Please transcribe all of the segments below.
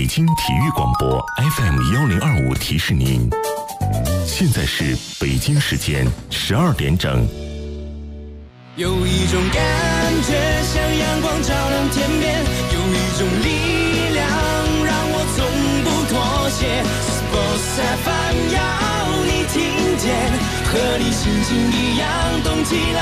北京体育广播 FM1025提示您，现在是北京时间12点整。 有一种感觉像阳光照亮天边，有一种力量让我从不妥协。Sports FM 要你听见，和你心情一样动起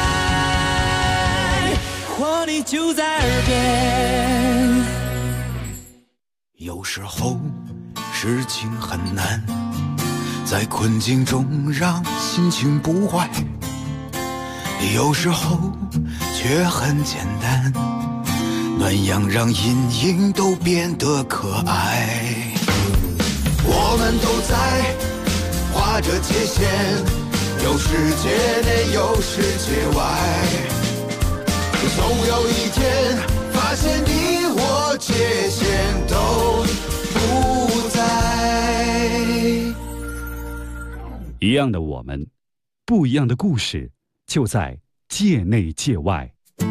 来，活力就在耳边。 有时候事情很难，在困境中让心情不坏，有时候却很简单，暖阳让阴影都变得可爱。我们都在划着界限，有世界内有世界外，总有一天发现你我界限都不在。 一样的我们，不一样的故事，就在界内界外。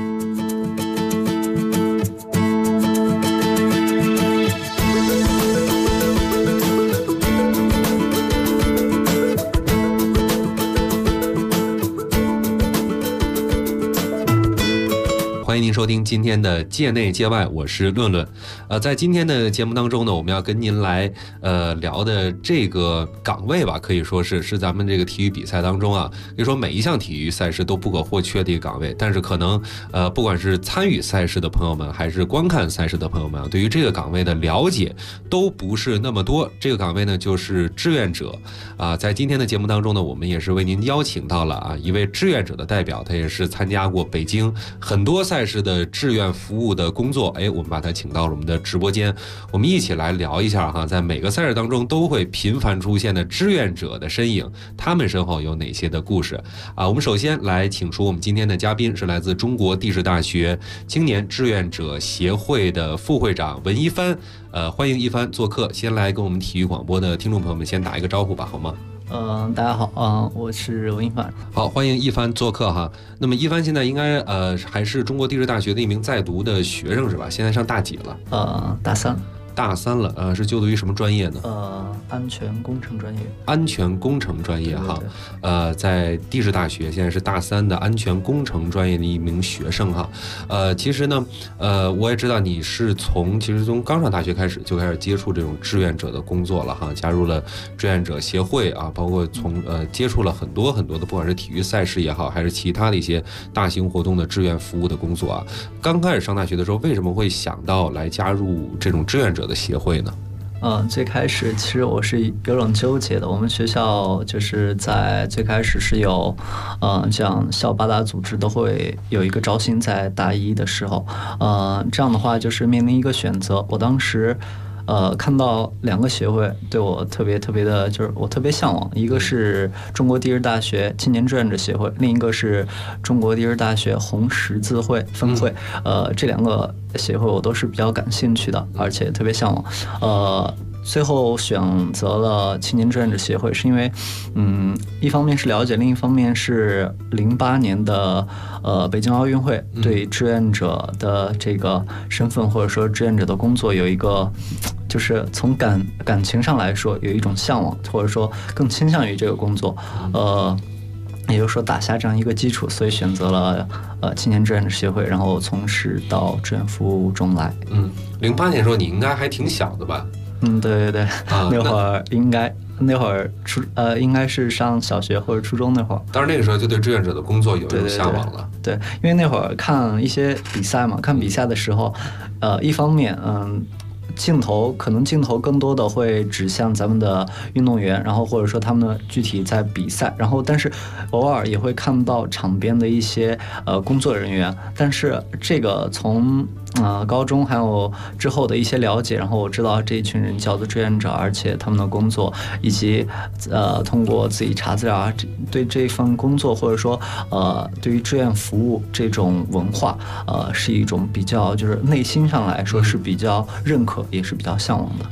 欢迎您收听今天的界内界外，我是论论。在今天的节目当中呢，我们要跟您来聊的这个岗位吧，可以说是咱们这个体育比赛当中啊，可以说每一项体育赛事都不可或缺的一个岗位。但是可能不管是参与赛事的朋友们，还是观看赛事的朋友们，对于这个岗位的了解都不是那么多。这个岗位呢，就是志愿者啊。在今天的节目当中呢，我们也是为您邀请到了一位志愿者的代表，他也是参加过北京很多赛事的志愿服务的工作。我们把他请到了我们的直播间，我们一起来聊一下哈，在每个赛事当中都会频繁出现的志愿者的身影，他们身后有哪些的故事啊？我们首先来请出我们今天的嘉宾，是来自中国地质大学青年志愿者协会的副会长文一帆。欢迎一帆做客，先来跟我们体育广播的听众朋友们先打一个招呼吧，好吗？ 大家好，我是文一帆。 好，欢迎一帆做客哈。那么一帆现在应该还是中国地质大学的一名在读的学生是吧？现在上大几了？ 大三。 大三了，是就读于什么专业呢？ 安全工程专业。 安全工程专业哈，在地质大学现在是大三的安全工程专业的一名学生哈。其实呢，我也知道你是从刚上大学开始就开始接触这种志愿者的工作了哈，加入了志愿者协会啊，包括接触了很多很多的，不管是体育赛事也好，还是其他的一些大型活动的志愿服务的工作啊。刚开始上大学的时候，为什么会想到来加入这种志愿者的协会呢？ 最开始其实我是有种纠结的。我们学校就是在最开始是有，这样校八大组织都会有一个招新，在大一的时候，这样的话就是面临一个选择。我当时看到两个协会对我特别的，就是我特别向往，一个是中国地质大学青年志愿者协会，另一个是中国地质大学红十字会分会。这两个协会我都是比较感兴趣的，而且特别向往。最后选择了青年志愿者协会，是因为，一方面是了解，另一方面是08年的北京奥运会对志愿者的这个身份或者说志愿者的工作有一个，就是从感情上来说有一种向往，或者说更倾向于这个工作，也就是说打下这样一个基础，所以选择了青年志愿者协会，然后从事到志愿服务中来。 08年的时候你应该还挺小的吧？ 对，那会儿应该是上小学或者初中那会儿。 当然那个时候就对志愿者的工作有一种向往了。 对，因为那会儿看一些比赛嘛，看比赛的时候，一方面镜头更多的会指向咱们的运动员，然后或者说他们具体在比赛，然后但是偶尔也会看到场边的一些工作人员，但是这个从高中还有之后的一些了解，然后我知道这一群人叫做志愿者，而且他们的工作以及通过自己查资料啊，对这份工作或者说对于志愿服务这种文化是一种比较就是内心上来说是比较认可，也是比较向往的。对。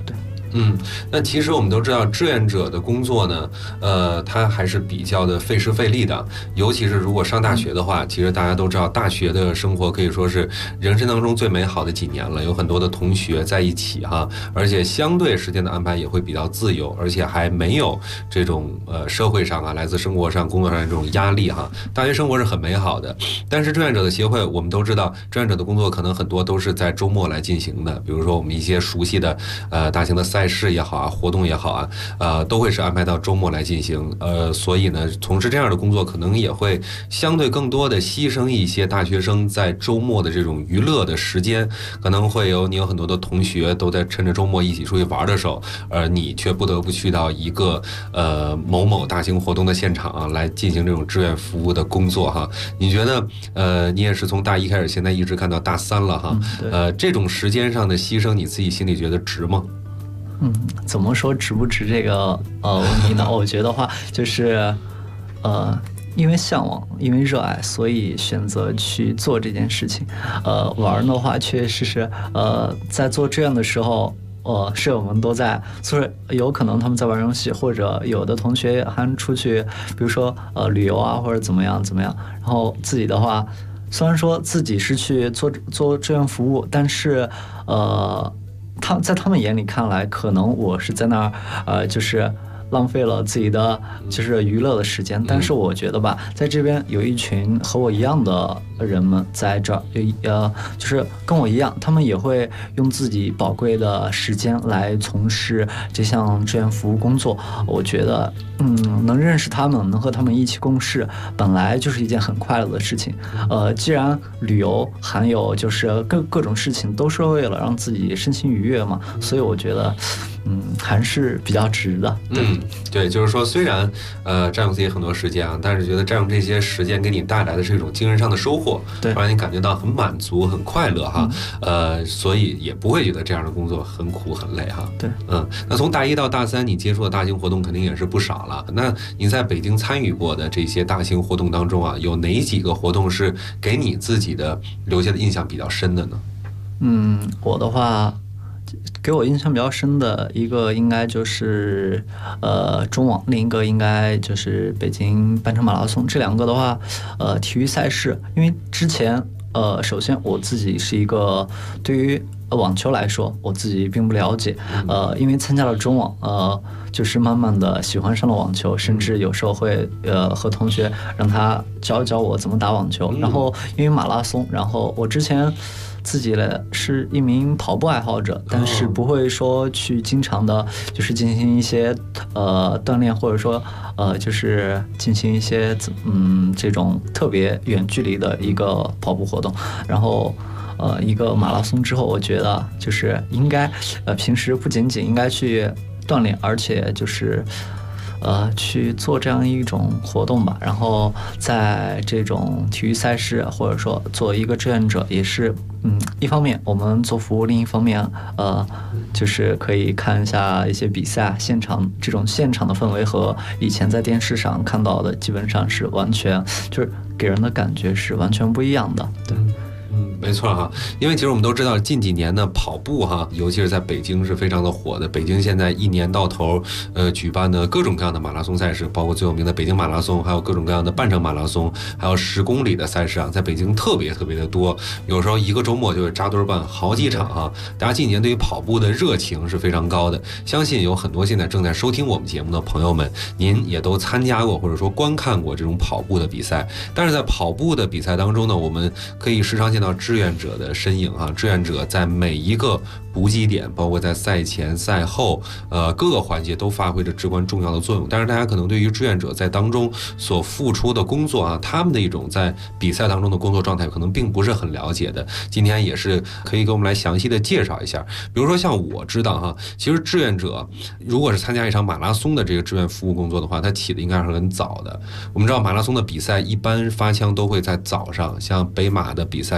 那其实我们都知道，志愿者的工作呢，它还是比较的费时费力的。尤其是如果上大学的话，其实大家都知道，大学的生活可以说是人生当中最美好的几年了。有很多的同学在一起哈，而且相对时间的安排也会比较自由，而且还没有这种社会上啊，来自生活上、工作上的这种压力哈。大学生活是很美好的，但是志愿者的协会，我们都知道，志愿者的工作可能很多都是在周末来进行的，比如说我们一些熟悉的大型的赛事也好啊，活动也好啊，都会是安排到周末来进行。所以呢，从事这样的工作，可能也会相对更多的牺牲一些大学生在周末的这种娱乐的时间，可能会你有很多的同学都在趁着周末一起出去玩的时候，你却不得不去到一个某某大型活动的现场啊，来进行这种志愿服务的工作哈。你觉得你也是从大一开始，现在一直看到大三了哈，这种时间上的牺牲，你自己心里觉得值吗？ 怎么说值不值这个问题呢？我觉得话就是因为向往，因为热爱，所以选择去做这件事情。玩的话，确实是在做这样的时候，舍友们都在，所以有可能他们在玩游戏，或者有的同学还出去，比如说旅游啊，或者怎么样。然后自己的话，虽然说自己是去做志愿服务，但是在他们眼里看来，可能我是在那儿就是浪费了自己的就是娱乐的时间。但是我觉得吧，在这边有一群和我一样的人们在这儿，就是跟我一样，他们也会用自己宝贵的时间来从事这项志愿服务工作。我觉得能认识他们，能和他们一起共事，本来就是一件很快乐的事情。既然旅游还有就是各种事情都是为了让自己身心愉悦嘛，所以我觉得还是比较值的。 对，就是说虽然占用自己很多时间啊，但是觉得占用这些时间给你带来的是一种精神上的收获， 对， 让你感觉到很满足、很快乐哈。所以也不会觉得这样的工作很苦很累哈。 对， 那从大一到大三，你接触的大型活动肯定也是不少了。那你在北京参与过的这些大型活动当中啊，有哪几个活动是给你自己的留下的印象比较深的呢？ 我的话，给我印象比较深的一个应该就是中网，另一个应该就是北京半程马拉松。这两个的话，体育赛事，因为之前首先我自己是一个对于网球来说，我自己并不了解，因为参加了中网，就是慢慢的喜欢上了网球，甚至有时候会和同学让他教我怎么打网球。然后因为马拉松，然后我之前自己是一名跑步爱好者，但是不会说去经常的就是进行一些锻炼，或者说就是进行一些这种特别远距离的一个跑步活动。然后一个马拉松之后，我觉得就是应该平时不仅仅应该去锻炼，而且就是去做这样一种活动吧。然后在这种体育赛事，或者说做一个志愿者，也是一方面我们做服务，另一方面就是可以看一下一些比赛现场，这种现场的氛围和以前在电视上看到的基本上是完全就是给人的感觉是完全不一样的。对。 没错哈，因为其实我们都知道，近几年呢跑步哈，尤其是在北京是非常的火的。北京现在一年到头，举办的各种各样的马拉松赛事，包括最有名的北京马拉松，还有各种各样的半程马拉松，还有10公里的赛事啊，在北京特别的多。有时候一个周末就会扎堆办好几场哈。大家近几年对于跑步的热情是非常高的，相信有很多现在正在收听我们节目的朋友们，您也都参加过或者说观看过这种跑步的比赛。但是在跑步的比赛当中呢，我们可以时常见到志愿者的身影哈，志愿者在每一个补给点，包括在赛前赛后各个环节都发挥着至关重要的作用。但是大家可能对于志愿者在当中所付出的工作啊，他们的一种在比赛当中的工作状态可能并不是很了解的。今天也是可以给我们来详细的介绍一下。比如说像我知道哈，其实志愿者如果是参加一场马拉松的这个志愿服务工作的话，它起的应该是很早的。我们知道马拉松的比赛一般发枪都会在早上，像北马的比赛应该都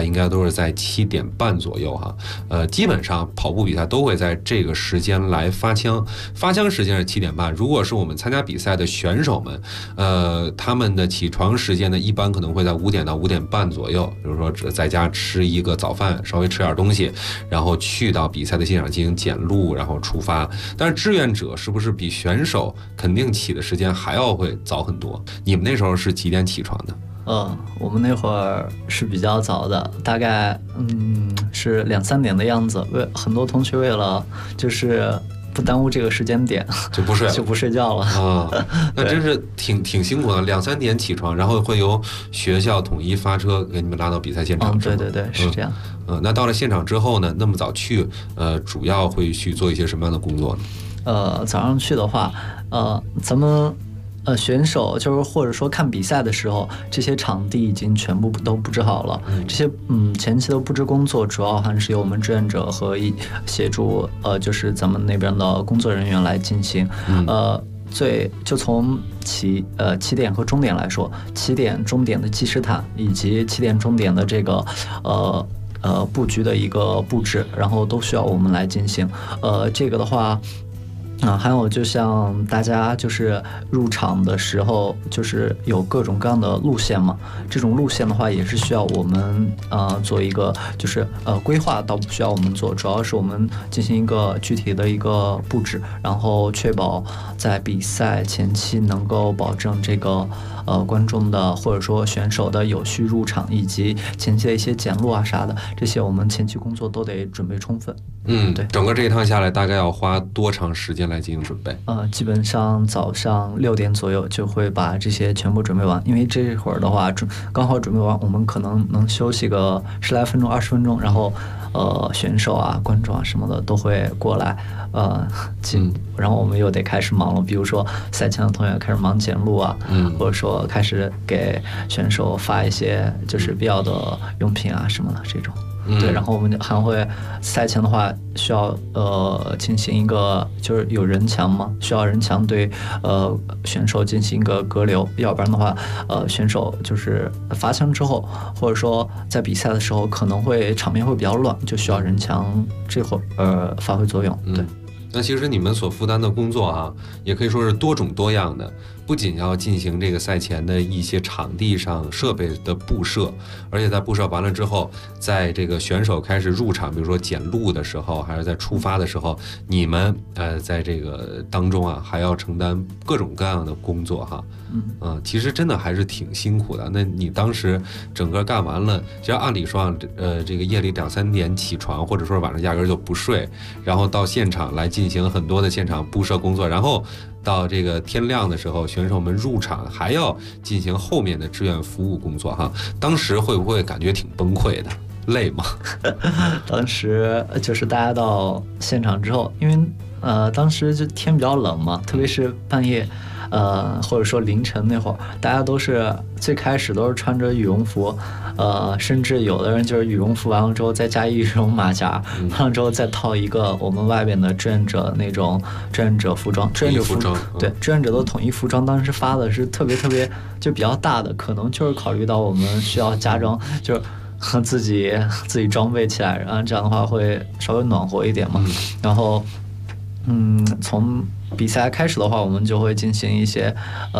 说是在7点半左右哈。基本上跑步比赛都会在这个时间来发枪，发枪时间是7点半。如果是我们参加比赛的选手们，他们的起床时间呢，一般可能会在5点到5点半左右，比如说在家吃一个早饭，稍微吃点东西，然后去到比赛的现场进行检录，然后出发。但是志愿者是不是比选手肯定起的时间还要会早很多？你们那时候是几点起床的？ 我们那会儿是比较早的，大概是2、3点的样子。很多同学为了就是不耽误这个时间点， 就不睡了， 就不睡觉了啊。那真是挺辛苦的，2、3点起床，然后会由学校统一发车给你们拉到比赛现场。 对对对，是这样。 那到了现场之后呢，那么早去，主要会去做一些什么样的工作呢？ 早上去的话，咱们选手就是或者说看比赛的时候，这些场地已经全部都布置好了。这些前期的布置工作主要还是由我们志愿者和协助就是咱们那边的工作人员来进行。就从起点和终点来说，起点终点的计时毯以及起点终点的这个布局的一个布置，然后都需要我们来进行。这个的话。还有就像大家就是入场的时候，就是有各种各样的路线嘛。这种路线的话，也是需要我们做一个就是规划，倒不需要我们做，主要是我们进行一个具体的一个布置，然后确保在比赛前期能够保证这个观众的或者说选手的有序入场，以及前期的一些检录啊啥的，这些我们前期工作都得准备充分。对， 整个这一趟下来大概要花多长时间来进行准备？ 基本上早上6点左右就会把这些全部准备完，因为这会儿的话刚好准备完，我们可能能休息个10来分钟、20分钟，然后选手啊、观众啊什么的都会过来，然后我们又得开始忙了，比如说赛前的同学开始忙检录啊，或者说开始给选手发一些就是必要的用品啊什么的这种。对，然后我们还会赛前的话需要进行一个就是有人墙嘛，需要人墙对选手进行一个隔流，要不然的话选手就是发枪之后，或者说在比赛的时候可能会场面会比较乱，就需要人墙这会儿发挥作用。对。 那其实你们所负担的工作啊，也可以说是多种多样的，不仅要进行这个赛前的一些场地上设备的布设，而且在布设完了之后，在这个选手开始入场，比如说检录的时候，还是在出发的时候，你们在这个当中啊，还要承担各种各样的工作哈。其实真的还是挺辛苦的。那你当时整个干完了，其实按理说啊，这个夜里2、3点起床，或者说晚上压根就不睡，然后到现场来进行很多的现场布设工作，然后到这个天亮的时候，选手们入场还要进行后面的志愿服务工作哈。当时会不会感觉挺崩溃的？累吗？ 当时就是大家到现场之后，因为当时就天比较冷嘛，特别是半夜。或者说凌晨那会儿，大家都是最开始都是穿着羽绒服，甚至有的人就是羽绒服完了之后再加一羽绒马甲，完了之后再套一个我们外边的志愿者那种志愿者服装，志愿者服装，对，志愿者的统一服装，当时发的是特别就比较大的，可能就是考虑到我们需要加装，就是和自己装备起来，然后这样的话会稍微暖和一点嘛，然后。从比赛开始的话，我们就会进行一些，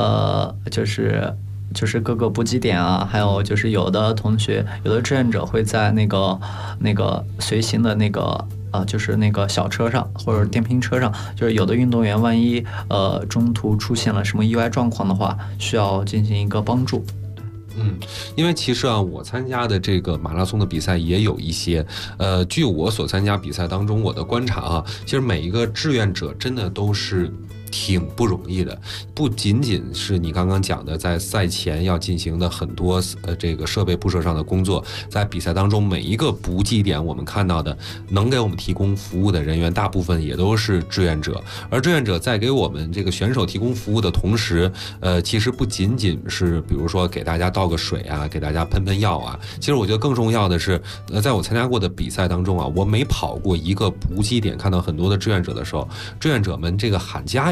就是各个补给点啊，还有就是有的同学，有的志愿者会在那个随行的那个就是那个小车上或者电瓶车上，就是有的运动员万一中途出现了什么意外状况的话，需要进行一个帮助。 因为其实啊，我参加的这个马拉松的比赛也有一些，据我所参加比赛当中我的观察啊，其实每一个志愿者真的都是挺不容易的，不仅仅是你刚刚讲的在赛前要进行的很多这个设备布设上的工作，在比赛当中每一个补给点我们看到的能给我们提供服务的人员大部分也都是志愿者，而志愿者在给我们这个选手提供服务的同时，其实不仅仅是比如说给大家倒个水啊，给大家喷药啊，其实我觉得更重要的是，在我参加过的比赛当中啊，我每跑过一个补给点，看到很多的志愿者的时候，志愿者们这个喊加油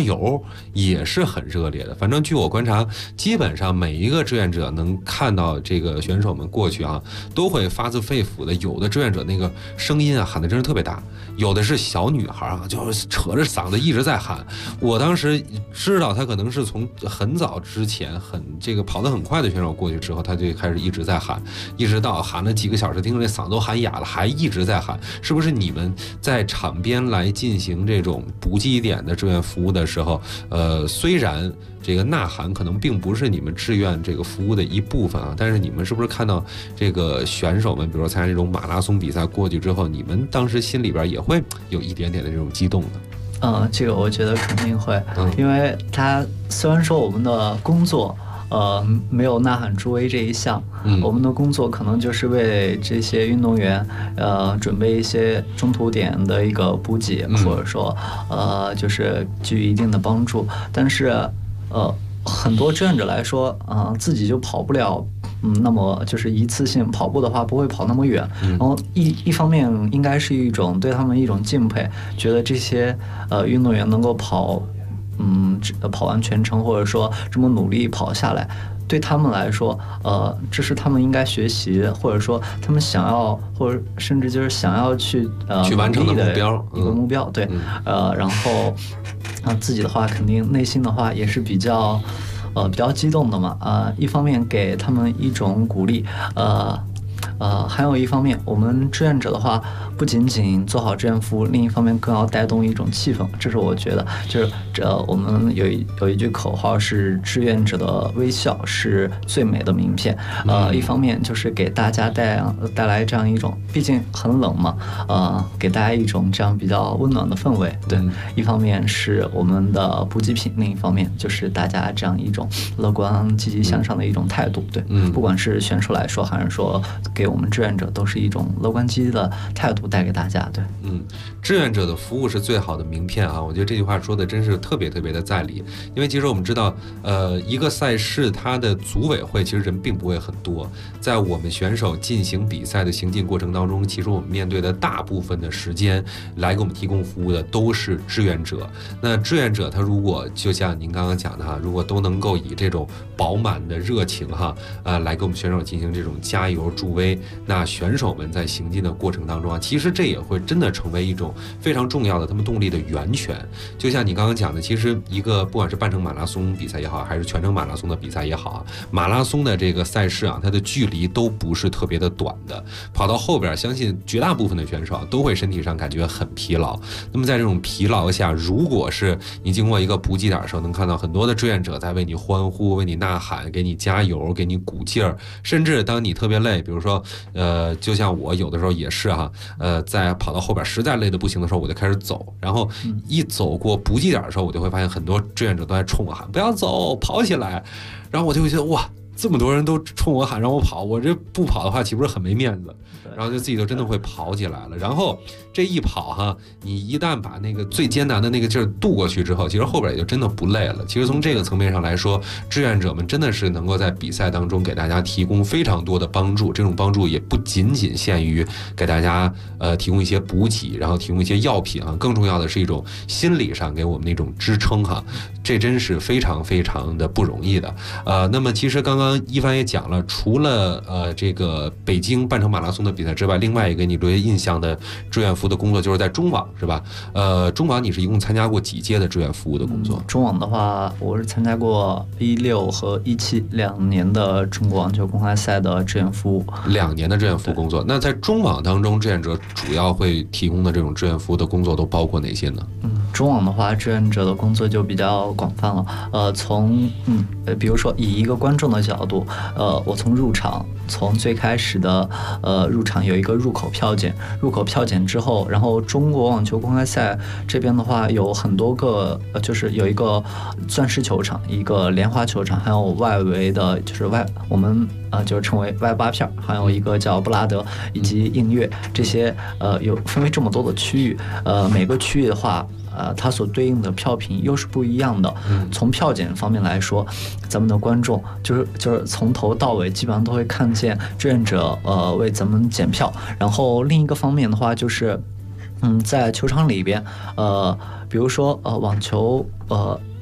油也是很热烈的。反正据我观察，基本上每一个志愿者能看到这个选手们过去啊，都会发自肺腑的。有的志愿者那个声音啊喊的真是特别大，有的是小女孩啊，就是扯着嗓子一直在喊。我当时知道他可能是从很早之前这个跑得很快的选手过去之后，他就开始一直在喊，一直到喊了几个小时，听着这嗓子都喊哑了，还一直在喊。是不是你们在场边来进行这种补给点的志愿服务的时候，虽然这个呐喊可能并不是你们志愿这个服务的一部分啊，但是你们是不是看到这个选手们，比如说参加这种马拉松比赛过去之后，你们当时心里边也会有一点点的这种激动的？ 这个我觉得肯定会，因为他虽然说我们的工作没有呐喊助威这一项，我们的工作可能就是为这些运动员准备一些中途点的一个补给，或者说就是给予一定的帮助。但是很多志愿者来说，自己就跑不了。那么就是一次性跑步的话，不会跑那么远。然后一方面应该是一种对他们一种敬佩，觉得这些运动员能够跑完全程，或者说这么努力跑下来，对他们来说，这是他们应该学习，或者说他们想要，或者甚至就是想要去完成的目标， 一个目标。对，然后自己的话，肯定内心的话也是比较激动的嘛。一方面给他们一种鼓励，还有一方面，我们志愿者的话，不仅仅做好志愿服务，另一方面更要带动一种气氛。这是我觉得，就是我们有一句口号是“志愿者的微笑是最美的名片”。一方面就是给大家带来这样一种，毕竟很冷嘛，给大家一种这样比较温暖的氛围。对，一方面是我们的补给品，另一方面就是大家这样一种乐观、积极向上的一种态度。对，不管是选手来说，还是说给我们志愿者，都是一种乐观积极的态度带给大家。对， 志愿者的服务是最好的名片啊！我觉得这句话说的真是特别特别的在理，因为其实我们知道，一个赛事它的组委会其实人并不会很多，在我们选手进行比赛的行进过程当中，其实我们面对的大部分的时间来给我们提供服务的都是志愿者。那志愿者他如果就像您刚刚讲的哈，如果都能够以这种饱满的热情哈，来给我们选手进行这种加油助威，那选手们在行进的过程当中啊，其实这也会真的成为一种非常重要的他们动力的源泉。就像你刚刚讲的，其实一个不管是半程马拉松比赛也好，还是全程马拉松的比赛也好啊，马拉松的这个赛事啊，它的距离都不是特别的短的，跑到后边，相信绝大部分的选手啊都会身体上感觉很疲劳。那么在这种疲劳下，如果是你经过一个补给点的时候，能看到很多的志愿者在为你欢呼、为你呐喊、给你加油、给你鼓劲儿，甚至当你特别累，比如说就像我有的时候也是哈，在跑到后边实在累得不行的时候，我就开始走，然后一走过补给点的时候，我就会发现很多志愿者都在冲我喊不要走，跑起来，然后我就会觉得哇，这么多人都冲我喊让我跑，我这不跑的话岂不是很没面子？然后就自己就真的会跑起来了。然后这一跑哈，你一旦把那个最艰难的那个劲儿渡过去之后，其实后边也就真的不累了。其实从这个层面上来说，志愿者们真的是能够在比赛当中给大家提供非常多的帮助。这种帮助也不仅仅限于给大家提供一些补给，然后提供一些药品啊，更重要的是一种心理上给我们那种支撑哈。这真是非常非常的不容易的。那么其实刚刚一帆也讲了，除了这个北京半程马拉松的比赛之外，另外一个你留下印象的志愿服的工作就是在中网，是吧？中网你是一共参加过几届的志愿服务的工作？ 中网的话，我是参加过16和17 2年的中国网球公开赛的志愿服务 ，2年的志愿服务工作。那在中网当中，志愿者主要会提供的这种志愿服务的工作都包括哪些呢？ 中网的话，志愿者的工作就比较广泛了。比如说以一个观众的角度，我从入场，从最开始的入场有一个入口票检，入口票检之后，然后中国网球公开赛这边的话有很多个，就是有一个钻石球场，一个莲花球场，还有外围的，就是我们就称为外8片，还有一个叫布拉德以及映月，这些有分为这么多的区域，每个区域的话。它所对应的票品又是不一样的。从票检方面来说，咱们的观众就是从头到尾基本上都会看见志愿者为咱们检票。然后另一个方面的话，就是在球场里边，比如说网球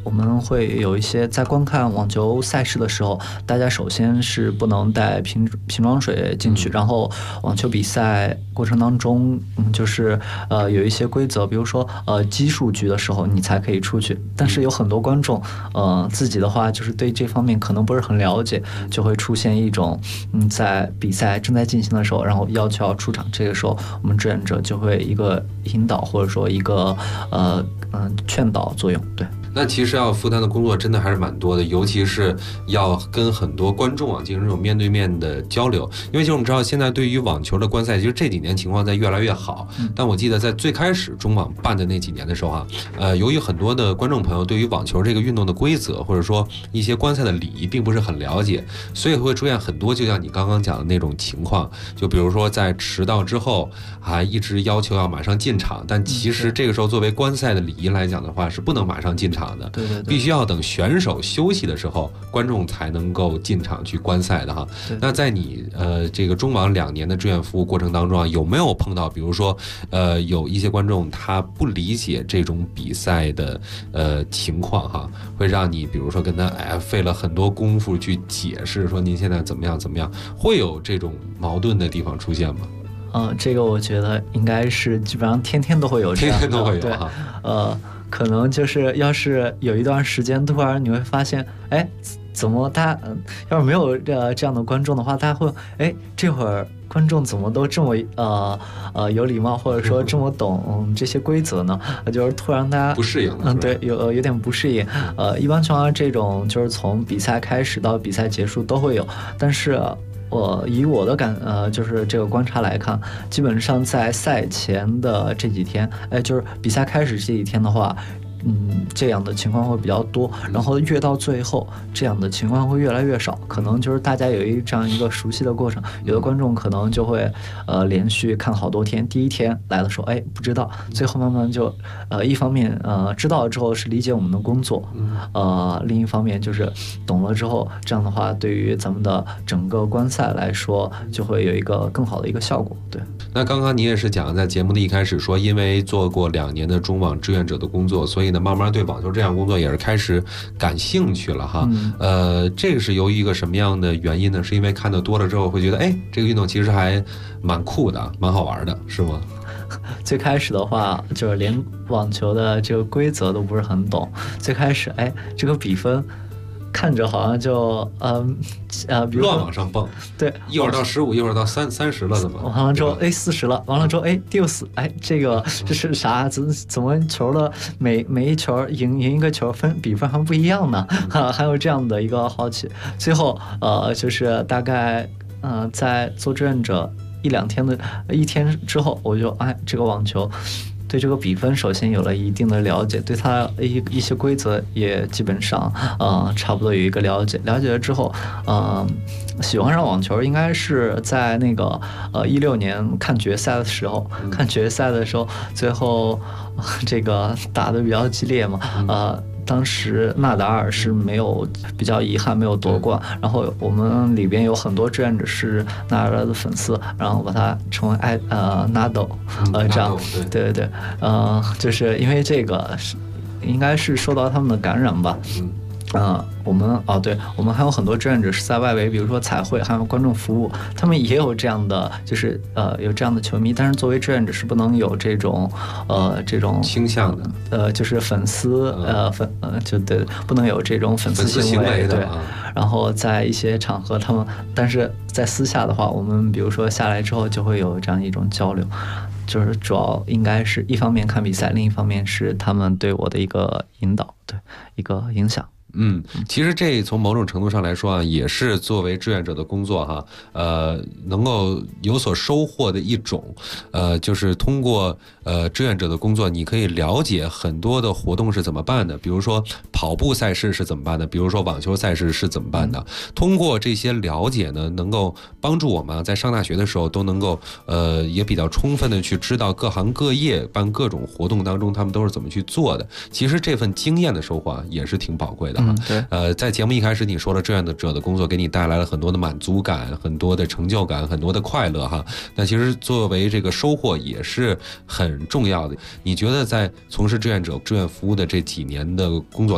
我们会有一些在观看网球赛事的时候，大家首先是不能带瓶装水进去，然后网球比赛过程当中，就是有一些规则，比如说奇数局的时候你才可以出去，但是有很多观众自己的话就是对这方面可能不是很了解，就会出现一种在比赛正在进行的时候，然后要求要出场，这个时候我们志愿者就会一个引导或者说一个劝导作用，对。 那其实要负担的工作真的还是蛮多的，尤其是要跟很多观众进行这种面对面的交流。因为其实我们知道，现在对于网球的观赛，其实这几年情况在越来越好。但我记得在最开始中网办的那几年的时候由于很多的观众朋友对于网球这个运动的规则，或者说一些观赛的礼仪并不是很了解，所以会出现很多就像你刚刚讲的那种情况，就比如说在迟到之后还一直要求要马上进场，但其实这个时候作为观赛的礼仪来讲的话，是不能马上进场的， 对， 必须要等选手休息的时候，观众才能够进场去观赛的哈。那在你这个中网2年的志愿服务过程当中有没有碰到，比如说有一些观众他不理解这种比赛的情况哈，会让你比如说跟他费了很多功夫去解释，说您现在怎么样，会有这种矛盾的地方出现吗？ 这个我觉得应该是基本上天天都会有这样的， 天天都会有对，可能就是要是有一段时间突然你会发现，怎么要是没有这样的观众的话，大家会这会儿观众怎么都这么有礼貌，或者说这么懂这些规则呢？就是突然大家不适应， 对，有点不适应。一般情况下这种就是从比赛开始到比赛结束都会有，但是以我的就是这个观察来看，基本上在赛前的这几天，就是比赛开始这几天的话，这样的情况会比较多，然后越到最后，这样的情况会越来越少。可能就是大家有这样一个熟悉的过程，有的观众可能就会连续看好多天，第一天来的时候不知道，最后慢慢就一方面知道了之后是理解我们的工作，另一方面就是懂了之后，这样的话对于咱们的整个观赛来说就会有一个更好的一个效果。对。 那刚刚你也是讲在节目的一开始说，因为做过2年的中网志愿者的工作，所以呢慢慢对网球这项工作也是开始感兴趣了哈。这个是由于一个什么样的原因呢？是因为看得多了之后会觉得这个运动其实还蛮酷的，蛮好玩的，是吗？ 最开始的话就是连网球的这个规则都不是很懂，最开始这个比分看着好像就比如乱往上蹦， 对， 一会儿到15，一会儿到30了，怎么？ 完了之后40了，完了之后第60，这个这是啥？怎么球的每一球赢一个球比分还不一样呢？还有这样的一个好奇。最后就是大概在做志愿者一天之后，我就这个网球对这个比分首先有了一定的了解，对它一些规则也基本上差不多有一个了解。了解了之后，喜欢上网球应该是在那个16年看决赛的时候，最后这个打得比较激烈嘛，当时纳达尔是比较遗憾没有夺冠，然后我们里边有很多志愿者是纳达尔的粉丝，然后把他称为Nadal，这样，对，就是因为这个应该是受到他们的感染吧。我们还有很多志愿者是在外围，比如说彩绘还有观众服务，他们也有这样的，就是有这样的球迷，但是作为志愿者是不能有这种倾向的， 就是粉丝就对，不能有这种粉丝行为的。对，然后在一些场合但是在私下的话，我们比如说下来之后就会有这样一种交流，就是主要应该是一方面看比赛，另一方面是他们对我的一个引导，对，一个影响。 其实这从某种程度上来说也是作为志愿者的工作哈，能够有所收获的一种，就是通过志愿者的工作，你可以了解很多的活动是怎么办的，比如说跑步赛事是怎么办的，比如说网球赛事是怎么办的。通过这些了解呢，能够帮助我们在上大学的时候都能够也比较充分的去知道各行各业办各种活动当中他们都是怎么去做的。其实这份经验的收获也是挺宝贵的。 对， 在节目一开始你说了志愿者的工作给你带来了很多的满足感，很多的成就感，很多的快乐哈。那其实作为这个收获也是很重要的。你觉得在从事志愿服务的这几年的工作当中，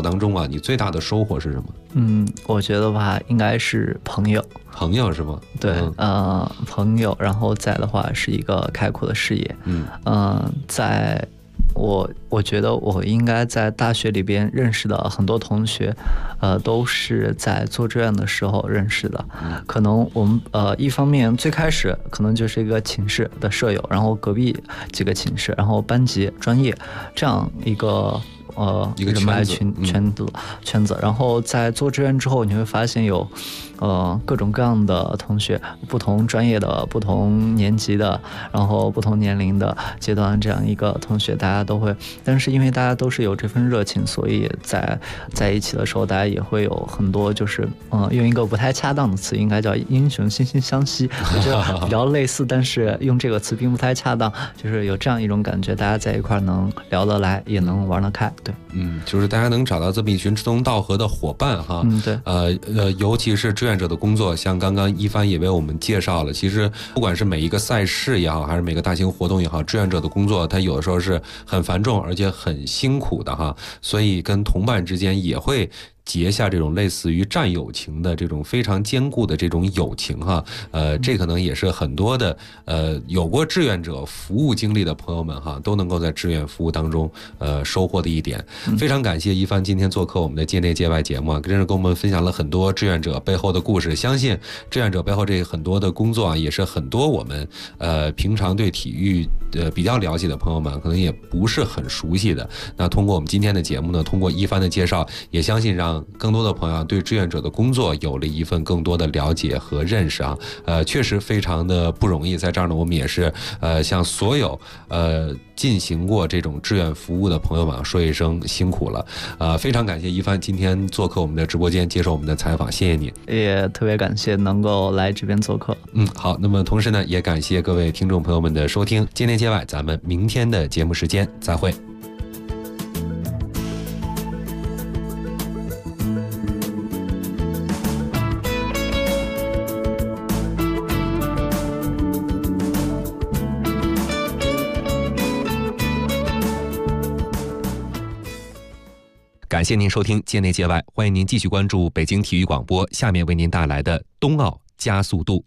当中啊，你最大的收获是什么？ 我觉得吧，应该是朋友。 朋友是吗？ 对，朋友，然后再的话是一个开阔的视野。在我觉得我应该在大学里边认识的很多同学，都是在做志愿的时候认识的。可能我们一方面最开始可能就是一个寝室的舍友，然后隔壁几个寝室，然后班级、专业这样一个人脉圈子，然后在做志愿之后，你会发现有各种各样的同学，不同专业的、不同年级的，然后不同年龄的阶段这样一个同学，大家都会，但是因为大家都是有这份热情，所以在一起的时候，大家也会有很多就是用一个不太恰当的词，应该叫英雄惺惺相惜，我觉得比较类似，但是用这个词并不太恰当，就是有这样一种感觉，大家在一块能聊得来，也能玩得开。对， 就是大家能找到这么一群志同道合的伙伴哈。对，尤其是志愿者的工作，像刚刚一帆也为我们介绍了，其实不管是每一个赛事也好，还是每个大型活动也好，志愿者的工作它有的时候是很繁重而且很辛苦的哈，所以跟同伴之间也会结下这种类似于战友情的这种非常坚固的这种友情哈，这可能也是很多的有过志愿者服务经历的朋友们哈，都能够在志愿服务当中收获的一点。非常感谢一帆今天做客我们的界内界外节目啊，真是跟我们分享了很多志愿者背后的故事。相信志愿者背后这很多的工作啊，也是很多我们平常对体育比较了解的朋友们可能也不是很熟悉的。那通过我们今天的节目呢，通过一帆的介绍，也相信让更多的朋友对志愿者的工作有了一份更多的了解和认识啊，确实非常的不容易。在这儿呢，我们也是向所有进行过这种志愿服务的朋友们说一声辛苦了。非常感谢一帆今天做客我们的直播间，接受我们的采访，谢谢你。 也特别感谢能够来这边做客。 好，那么同时呢，也感谢各位听众朋友们的收听，界内界外，咱们明天的节目时间再会。感谢您收听界内界外，欢迎您继续关注北京体育广播，下面为您带来的冬奥加速度。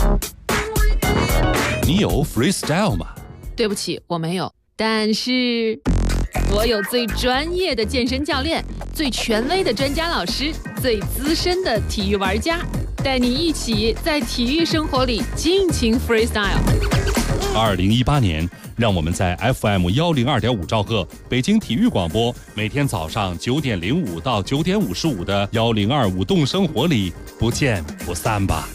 你有 freestyle 吗？ 对不起，我没有，但是我有最专业的健身教练，最权威的专家老师，最资深的体育玩家，带你一起在体育生活里尽情 freestyle。 2018年，让我们在 FM102.5兆赫北京体育广播，每天早上9点05到9点55的1025动生活里不见不散吧。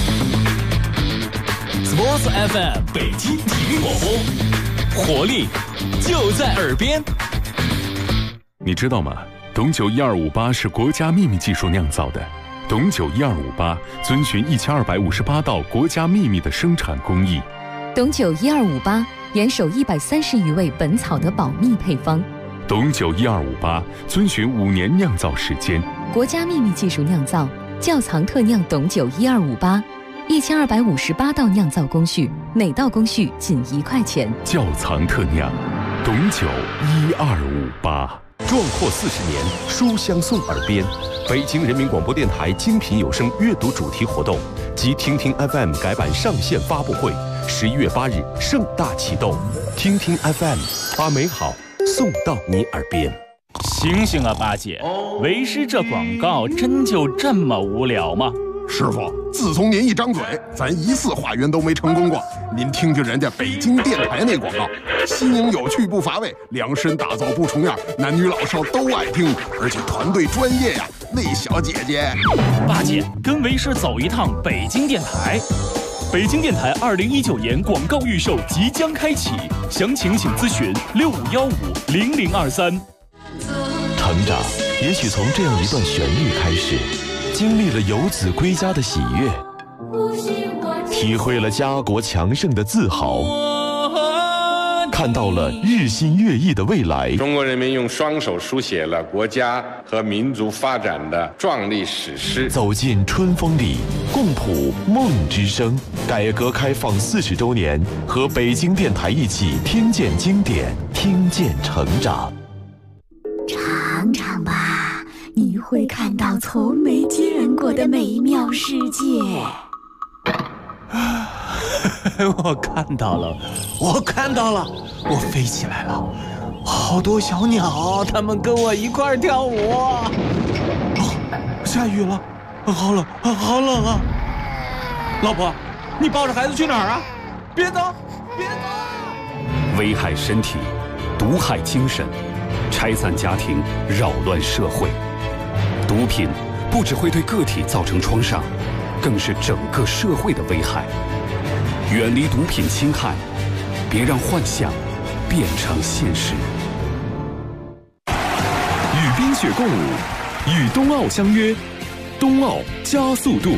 Sports FM 北京体育广播，活力就在耳边。 你知道吗？董酒1258是国家秘密技术酿造的。董酒1258遵循1258道国家秘密的生产工艺。 董酒1258严守130余味本草的保密配方。 董酒1258遵循5年酿造时间， 国家秘密技术酿造，窖藏特酿董酒1258，1258道酿造工序，每道工序仅1块钱。 窖藏特酿，董酒1258。 壮阔40年，书香送耳边。北京人民广播电台精品有声阅读主题活动及听听 FM 改版上线发布会，11月8日盛大启动。听听 FM， 把美好送到你耳边。 醒醒啊，八戒！为师这广告真就这么无聊吗？ 师傅，自从您一张嘴，咱一次化缘都没成功过。您听听人家北京电台那广告，新颖有趣不乏味，量身打造不重样，男女老少都爱听，而且团队专业呀。那小姐姐， 八戒跟为师走一趟北京电台。北京电台2019年广告预售即将开启，详情请咨询65150023。 成长也许从这样一段旋律开始，经历了游子归家的喜悦，体会了家国强盛的自豪，看到了日新月异的未来。 中国人民用双手书写了国家和民族发展的壮丽史诗。 走进春风里，共谱梦之声。改革开放40周年，和北京电台一起听见经典，听见成长。 尝尝吧， 你会看到从没见过的美妙世界。 我看到了，我飞起来了，好多小鸟，它们跟我一块儿跳舞。下雨了，好冷啊！老婆，你抱着孩子去哪儿啊？别走！ 危害身体，毒害精神，拆散家庭，扰乱社会。毒品不只会对个体造成创伤，更是整个社会的危害。远离毒品侵害，别让幻想变成现实。 与冰雪共舞，与冬奥相约，冬奥加速度。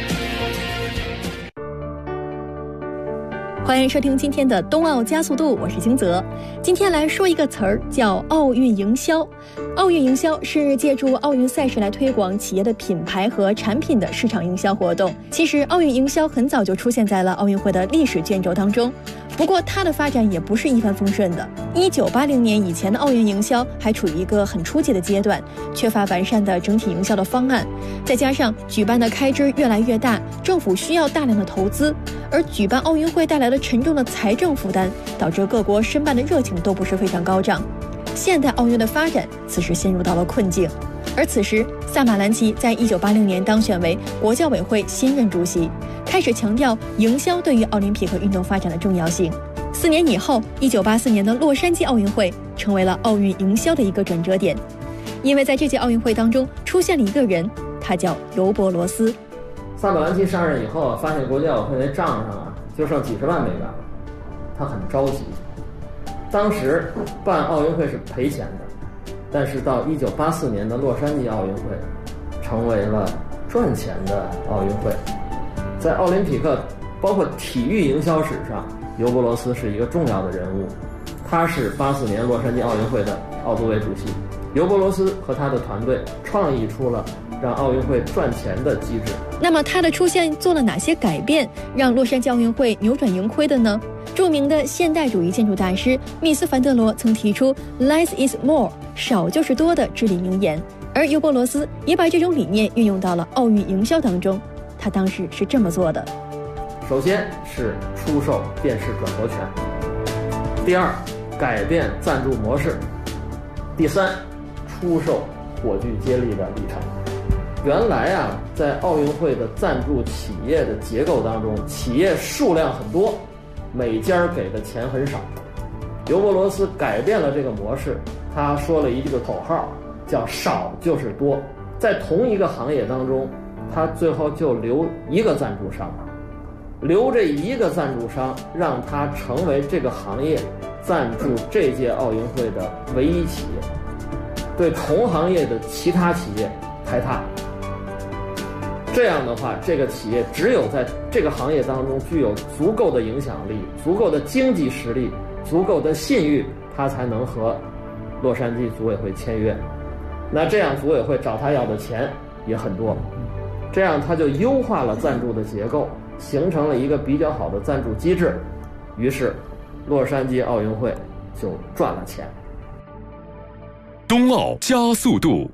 欢迎收听今天的冬奥加速度，我是金泽。今天来说一个词儿，叫奥运营销。奥运营销是借助奥运赛事来推广企业的品牌和产品的市场营销活动。其实奥运营销很早就出现在了奥运会的历史卷轴当中，不过它的发展也不是一帆风顺的。1980年以前的奥运营销还处于一个很初级的阶段，缺乏完善的整体营销的方案，再加上举办的开支越来越大，政府需要大量的投资，而举办奥运会带来的沉重的财政负担，导致各国申办的热情都不是非常高涨。现代奥运的发展此时陷入到了困境，而此时萨马兰奇在1980年当选为国教委会新任主席，开始强调营销对于奥林匹克运动发展的重要性。4年以后，1984年的洛杉矶奥运会成为了奥运营销的一个转折点，因为在这届奥运会当中出现了一个人，他叫尤伯罗斯。 萨马兰奇上任以后，发现国际奥委会那账上就剩几十万美元了，他很着急。当时办奥运会是赔钱的，但是到1984年的洛杉矶奥运会成为了赚钱的奥运会。在奥林匹克包括体育营销史上，尤伯罗斯是一个重要的人物，他是84年洛杉矶奥运会的奥组委主席。尤伯罗斯和他的团队创意出了让奥运会赚钱的机制。 那么他的出现做了哪些改变，让洛杉矶奥运会扭转盈亏的呢？著名的现代主义建筑大师密斯凡德罗曾提出 Less is more， 少就是多的至理名言，而尤伯罗斯也把这种理念运用到了奥运营销当中。他当时是这么做的： 首先是出售电视转播权，第二，改变赞助模式，第三，出售火炬接力的里程。原来在奥运会的赞助企业的结构当中，企业数量很多，每家给的钱很少。尤伯罗斯改变了这个模式，他说了一句口号，叫少就是多。在同一个行业当中，他最后就留一个赞助商，留这一个赞助商，让他成为这个行业赞助这届奥运会的唯一企业，对同行业的其他企业排他。这样的话，这个企业只有在这个行业当中具有足够的影响力、足够的经济实力、足够的信誉，他才能和洛杉矶组委会签约。那这样组委会找他要的钱也很多，这样他就优化了赞助的结构，形成了一个比较好的赞助机制，于是洛杉矶奥运会就赚了钱。 冬奥加速度。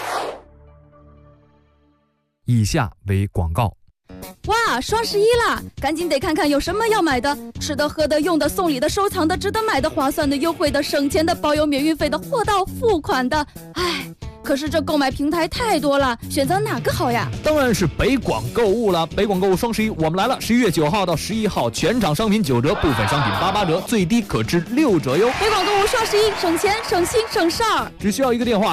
以下为广告。 哇，双11啦！赶紧得看看有什么要买的，吃的、喝的、用的、送礼的、收藏的、值得买的、划算的、优惠的、省钱的、包邮免运费的、货到付款的。唉，可是这购买平台太多了，选择哪个好呀？ 当然是北广购物了。北广购物双11，我们来了！11月9号到11号，全场商品9折，部分商品88折，最低可至6折哟。 北广购物双11，省钱、省心、省事儿。 只需要一个电话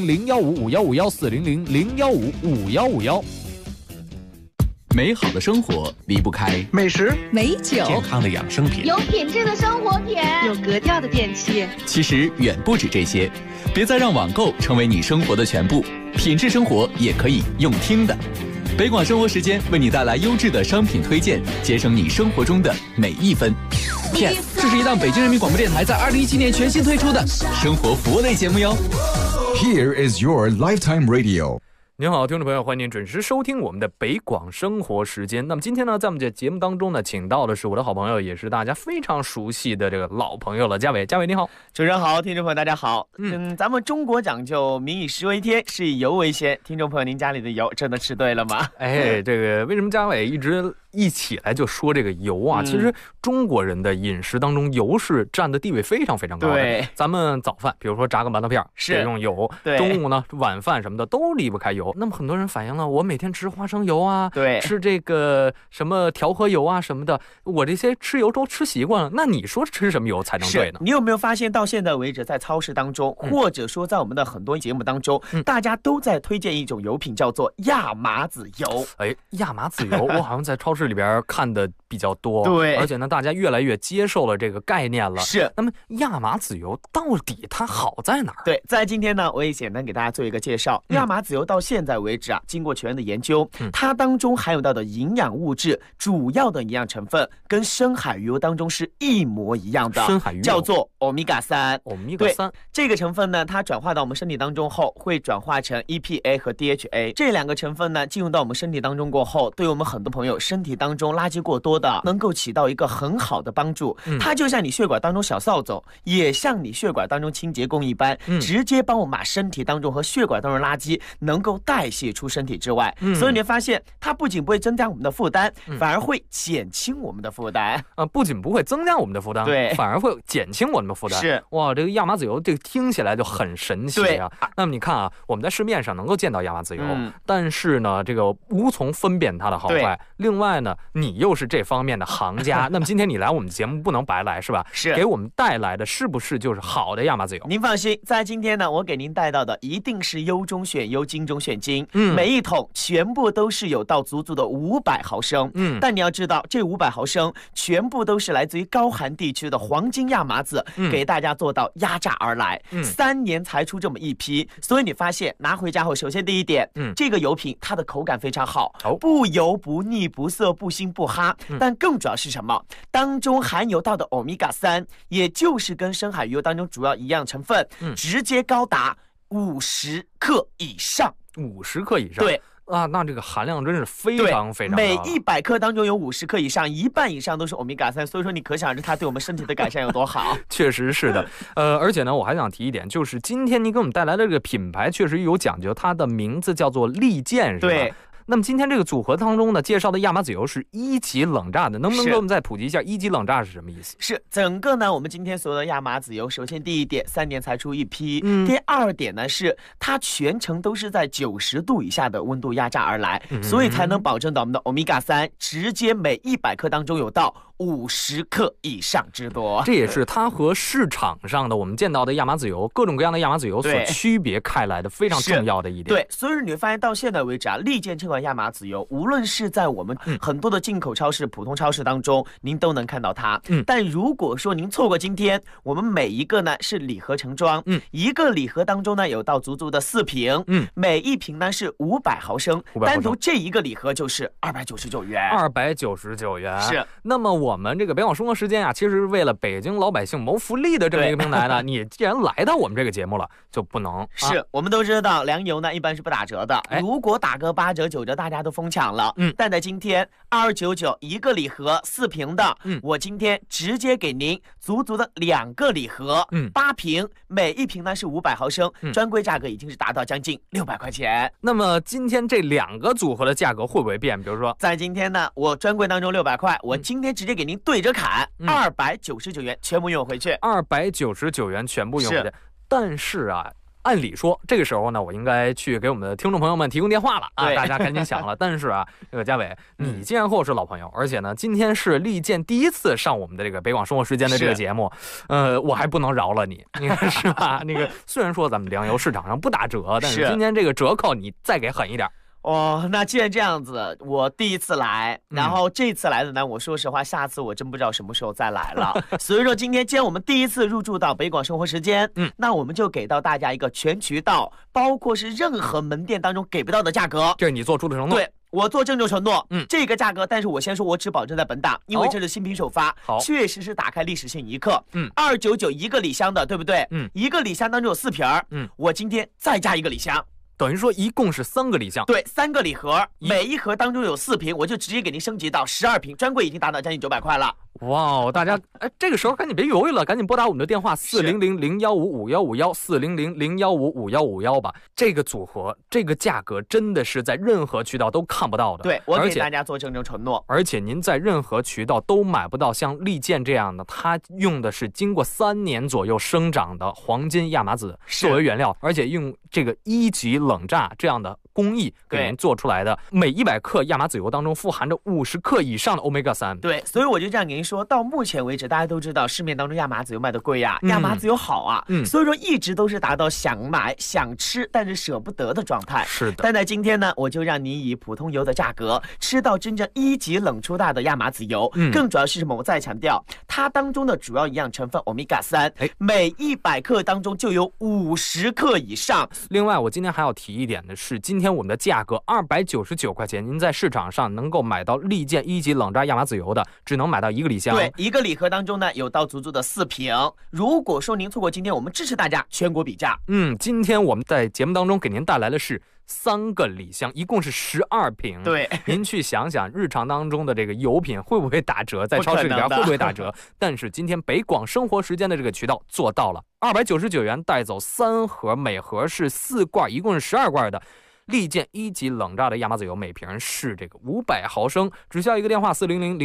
：400-015-5151，400-015-5151。 美好的生活离不开美食、 美酒、 健康的养生品、 有品质的生活品、 有格调的电器。 其实远不止这些，别再让网购成为你生活的全部，品质生活也可以用听的。北广生活时间为你带来优质的商品推荐，节省你生活中的每一分。 PS， 这是一档北京人民广播电台在2017年全新推出的生活服务类节目哟。 Here is your lifetime radio。 您好，听众朋友，欢迎您准时收听我们的北广生活时间。那么今天呢，在我们这节目当中呢，请到的是我的好朋友，也是大家非常熟悉的这个老朋友了，嘉伟。嘉伟你好。 主持人好，听众朋友大家好。咱们中国讲究民以食为天，是以油为先。听众朋友，您家里的油真的吃对了吗？ 哎，这个为什么嘉伟一起来就说这个油啊？其实中国人的饮食当中，油是占的地位非常非常高的。 对， 咱们早饭，比如说炸个馒头片得用油，中午呢晚饭什么的都离不开油。那么很多人反映了，我每天吃花生油啊， 对， 吃这个什么调和油啊什么的，我这些吃油都吃习惯了。那你说吃什么油才能对呢？ 你有没有发现到现在为止，在超市当中，或者说在我们的很多节目当中，大家都在推荐一种油品，叫做亚麻籽油。 哎，亚麻籽油，我好像在超市里边看的比较多。 对， 而且呢，大家越来越接受了这个概念了。 是。 那么亚麻籽油到底它好在哪儿？ 对，在今天呢，我也简单给大家做一个介绍。亚麻籽油到现在为止啊，经过全面的研究，它当中含有到的营养物质，主要的营养成分跟深海鱼油当中是一模一样的， 深海鱼油叫做欧米伽3。 欧米伽3 这个成分呢，它转化到我们身体当中后，会转化成 EPA 和 DHA 这两个成分呢，进入到我们身体当中过后，对我们很多朋友身体当中垃圾过多的，能够起到一个很好的帮助。它就像你血管当中小扫帚，也像你血管当中清洁工一般，直接帮我们把身体当中和血管当中的垃圾能够代谢出身体之外。所以你会发现，它不仅不会增加我们的负担，反而会减轻我们的负担。 不仅不会增加我们的负担， 对， 反而会减轻我们的负担。 是， 哇，这个亚麻籽油这个听起来就很神奇啊。那么你看啊，我们在市面上能够见到亚麻籽油，但是呢，这个无从分辨它的好坏。另外呢，你又是这方面的行家，那么今天你来我们节目不能白来，是吧？ 是， 给我们带来的是不是就是好的亚麻籽油？ 您放心，在今天呢，我给您带到的一定是优中选优，精中选精。每一桶全部都是有到足足的500毫升。但你要知道，这500毫升全部都是来自于高寒地区的黄金亚麻籽，给大家做到压榨而来。3年才出这么一批，所以你发现拿回家后，首先第一点，这个油品它的口感非常好，不油不腻不涩不腥不哈。但更主要是什么？当中含有到的欧米伽3，也就是跟深海鱼油当中主要一样成分，直接高达50克以上。 50克以上， 对啊，那这个含量真是非常非常高。 每100克当中有50克以上，一半以上都是欧米伽3，所以说你可想而知它对我们身体的改善有多好。 确实是的，而且呢，我还想提一点，就是今天您给我们带来的这个品牌确实有讲究，它的名字叫做利剑，是吧？ 对。 那么今天这个组合当中呢，介绍的亚麻籽油是1级冷榨的，能不能给我们再普及一下1级冷榨是什么意思？ 是整个呢，我们今天所有的亚麻籽油，首先第一点，3年才出一批；第二点呢，是它全程都是在90度以下的温度压榨而来，所以才能保证到我们的欧米伽3直接每100克当中有到50克以上之多。 这也是它和市场上的我们见到的亚麻籽油，各种各样的亚麻籽油所区别开来的非常重要的一点。 对，所以你会发现到现在为止啊，利剑这款亚麻籽油，无论是在我们很多的进口超市、普通超市当中，您都能看到它。但如果说您错过今天，我们每一个呢是礼盒成装，一个礼盒当中呢有到足足的4瓶，每一瓶呢是500毫升，单独这一个礼盒就是299元。 299元。 是。 那么我们这个北广生活时间啊，其实是为了北京老百姓谋福利的这么一个平台呢，你既然来到我们这个节目了，就不能是我们都知道粮油呢一般是不打折的，如果打个8折9折，大家都疯抢了。但在今天2299一个礼盒4瓶的，我今天直接给您足足的2个礼盒，8瓶，每一瓶呢是500毫升，专柜价格已经是达到将近600块钱。 那么今天这2个组合的价格会不会变？比如说在今天呢，我专柜当中600块，我今天直接给您对折砍299元，全部用回去。 299元全部用回去。但是啊，按理说这个时候呢，我应该去给我们的听众朋友们提供电话了啊，大家赶紧想了。但是啊，这个嘉伟，你既然和我是老朋友，而且呢，今天是利剑第一次上我们的这个北广生活时间的这个节目，我还不能饶了你，你看是吧？那个虽然说咱们粮油市场上不打折，但是今天这个折扣你再给狠一点。 那既然这样子，我第一次来，然后这次来的呢，我说实话，下次我真不知道什么时候再来了。所以说今天既然我们第一次入驻到北广生活时间，那我们就给到大家一个全渠道，包括是任何门店当中给不到的价格。 这是你做出的承诺。 对，我做郑重承诺，这个价格，但是我先说，我只保证在本档，因为这是新品首发，确实是打开历史性一刻。299一个礼箱的，对不对？一个礼箱当中有4瓶，我今天再加一个礼箱。 等于说一共是3个礼箱。 对，3个礼盒，每一盒当中有4瓶，我就直接给您升级到12瓶，专柜已经达到将近900块了。 哇，大家这个时候赶紧别犹豫了，赶紧拨打我们的电话400-015-5151，400-015-5151吧。这个组合，这个价格真的是在任何渠道都看不到的。 对，我给大家做郑重承诺。 而且您在任何渠道都买不到像利剑这样的，它用的是经过3年左右生长的黄金亚麻籽作为原料，而且用这个1级冷榨这样的工艺给您做出来的，每100克亚麻籽油当中富含着50克以上的 Omega-3。 对，所以我就这样给您说，到目前为止，大家都知道市面当中亚麻籽油卖的贵呀，亚麻籽油好啊，所以说一直都是达到想买想吃但是舍不得的状态。 是的， 但在今天呢，我就让你以普通油的价格吃到真正1级冷出大的亚麻籽油。更主要是什么？我再强调，它当中的主要营养成分 Omega-3，每100克当中就有50克以上。 另外，我今天还要提一点的是，今天我们的价格299块钱，您在市场上能够买到利剑1级冷榨亚麻籽油的，只能买到1个礼箱。 对，1个礼盒当中呢，有到足足的4瓶。如果说您错过今天，我们支持大家全国比价。 今天我们在节目当中给您带来的是3个礼箱，一共是12瓶。 对， 您去想想，日常当中的这个油品会不会打折，在超市里边会不会打折？但是今天北广生活时间的这个渠道做到了，299元带走3盒，每盒是4罐，一共是12罐的利剑1级冷榨的亚麻籽油，每瓶是这个500毫升，只需要一个电话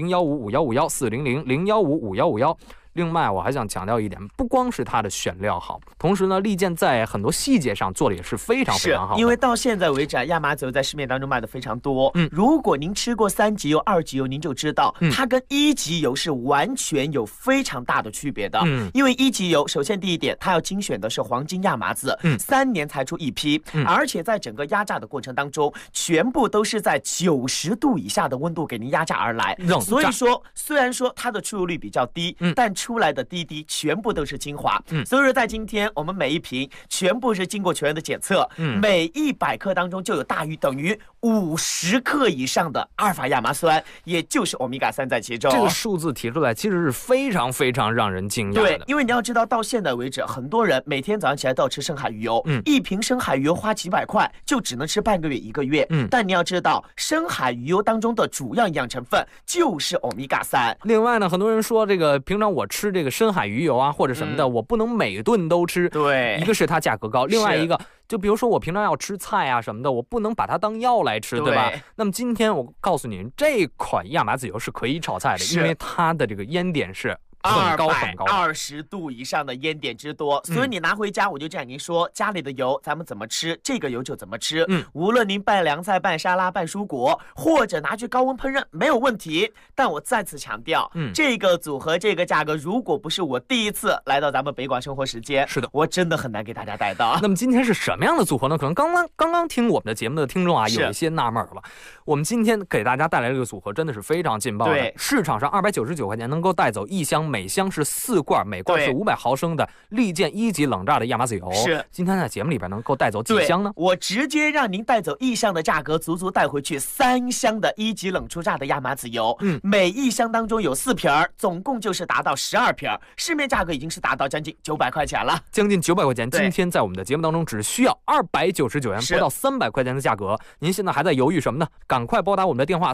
400-015-5151，400-015-5151。另外我还想强调一点，不光是它的选料好，同时呢，利剑在很多细节上做的也是非常非常好的。 因为到现在为止，亚麻籽油在市面当中卖的非常多。如果您吃过3级油、2级油，您就知道它跟1级油是完全有非常大的区别的。因为1级油，首先第一点，它要精选的是黄金亚麻籽，3年才出1批，而且在整个压榨的过程当中，全部都是在90度以下的温度给您压榨而来。所以说，虽然说它的出油率比较低，但出来的滴滴全部都是精华。所以说在今天我们每一瓶全部是经过全员的检测，每100克当中就有大于等于50克以上的阿尔法亚麻酸，也就是欧米伽3在其中。 这个数字提出来其实是非常非常让人惊讶的。 对，因为你要知道，到现在为止，很多人每天早上起来都要吃深海鱼油，一瓶深海鱼油花几百块，就只能吃半个月1个月。但你要知道，深海鱼油当中的主要营养成分就是欧米伽3。 另外呢，很多人说这个平常我吃这个深海鱼油啊或者什么的，我不能每顿都吃。 对， 一个是它价格高，另外一个就比如说我平常要吃菜啊什么的，我不能把它当药来吃，对吧？那么今天我告诉您，这款亚麻籽油是可以炒菜的，因为它的这个烟点是很高很高 ，220度以上的烟点之多，所以你拿回家，我就这样跟您说，家里的油咱们怎么吃，这个油就怎么吃。无论您拌凉菜、拌沙拉、拌蔬果，或者拿去高温烹饪，没有问题。但我再次强调，这个组合、这个价格，如果不是我第一次来到咱们北广生活时间， 是的， 我真的很难给大家带到。 那么今天是什么样的组合呢？可能刚刚听我们的节目的听众啊，有一些纳闷了。我们今天给大家带来这个组合真的是非常劲爆的。 对， 市场上299块钱能够带走1箱，每箱是4罐，每罐是500毫升的利剑1级冷榨的亚麻籽油。 是， 今天在节目里边能够带走几箱呢？ 我直接让您带走1箱的价格，足足带回去3箱的1级冷出榨的亚麻籽油。每1箱当中有4瓶，总共就是达到12瓶，市面价格已经是达到将近900块钱了， 将近900块钱。今天在我们的节目当中只需要299元，不到300块钱的价格。您现在还在犹豫什么呢？赶快拨打我们的电话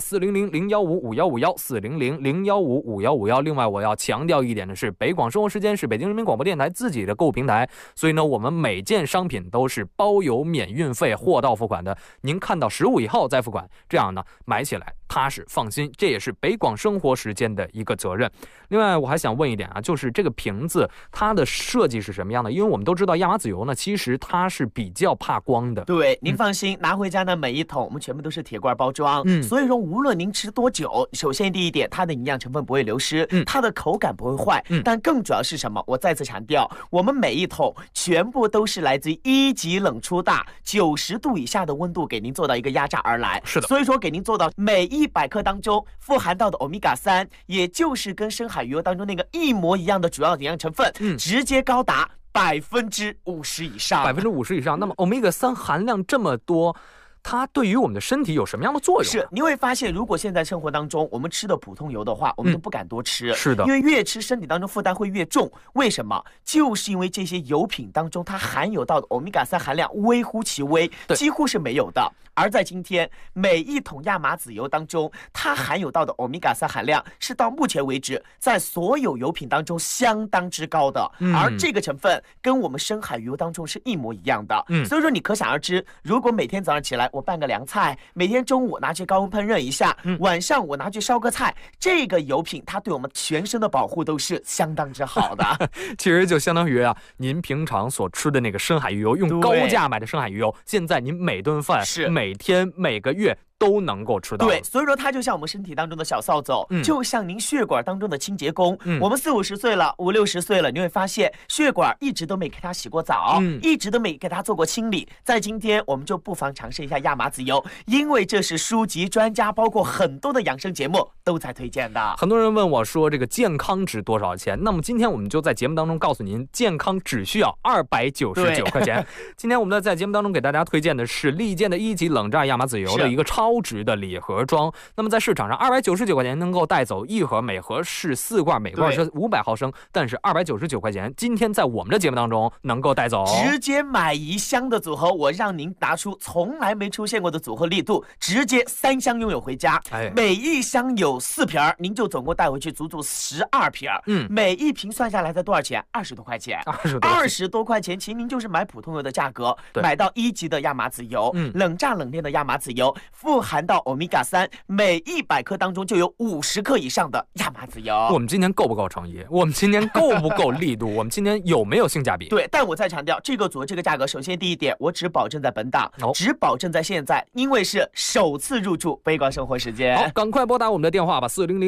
400-015-5151，400-015-5151。另外我要强调一点的是，北广生活时间是北京人民广播电台自己的购物平台，所以呢，我们每件商品都是包邮免运费，货到付款的。您看到实物以后再付款，这样呢买起来踏实放心，这也是北广生活时间的一个责任。另外我还想问一点啊，就是这个瓶子它的设计是什么样的？因为我们都知道亚麻籽油呢，其实它是比较怕光的。 对，您放心，拿回家呢每一桶我们全部都是铁罐包装，所以说无论您吃多久，首先第一点，它的营养成分不会流失，它的口感不会坏，但更主要是什么？我再次强调，我们每一桶全部都是来自于1级冷出大90度以下的温度给您做到一个压榨而来。 是的， 所以说给您做到每100克当中富含到的欧米伽3，也就是跟深海鱼油当中那个一模一样的主要营养成分，直接高达50%以上。 50%以上。那么欧米伽3含量这么多， 它对于我们的身体有什么样的作用？ 是，你会发现，如果现在生活当中我们吃的普通油的话，我们都不敢多吃。 是的， 因为越吃身体当中负担会越重。为什么？就是因为这些油品当中它含有到的欧米伽3含量微乎其微，几乎是没有的。而在今天，每一桶亚麻籽油当中，它含有到的欧米伽3含量是到目前为止在所有油品当中相当之高的。而这个成分跟我们深海鱼油当中是一模一样的。所以说你可想而知，如果每天早上起来我拌个凉菜，每天中午拿去高温烹饪一下，晚上我拿去烧个菜，这个油品它对我们全身的保护都是相当之好的。 其实就相当于您平常所吃的那个深海鱼油，用高价买的深海鱼油，现在您每顿饭每天每个月都能够吃到。 对，所以说它就像我们身体当中的小扫帚，就像您血管当中的清洁工。我们40、50岁了，50、60岁了，你会发现血管一直都没给它洗过澡，一直都没给它做过清理。在今天，我们就不妨尝试一下亚麻籽油，因为这是书籍、专家，包括很多的养生节目都在推荐的。 很多人问我说，这个健康值多少钱？那么今天我们就在节目当中告诉您，健康只需要299块钱。今天我们在节目当中给大家推荐的是利剑的1级冷榨亚麻籽油的一个超值的礼盒装。那么在市场上299块钱能够带走一盒，每盒是4罐，每罐是500毫升，但是299块钱今天在我们的节目当中能够带走， 直接买1箱的组合，我让您拿出从来没出现过的组合力度，直接3箱拥有回家。每一箱有4瓶，您就总共带回去足足12瓶。每一瓶算下来才多少钱？20多块钱。20多块钱，其实您就是买普通油的价格，买到1级的亚麻籽油，冷榨冷链的亚麻籽油，富含到欧米伽3，每100克当中就有50克以上的亚麻籽油。 我们今天够不够诚意？我们今天够不够力度？我们今天有没有性价比？ 对，但我再强调，这个组合这个价格，首先第一点，我只保证在本档，只保证在现在，因为是首次入驻北广生活时间。 好，赶快拨打我们的电话吧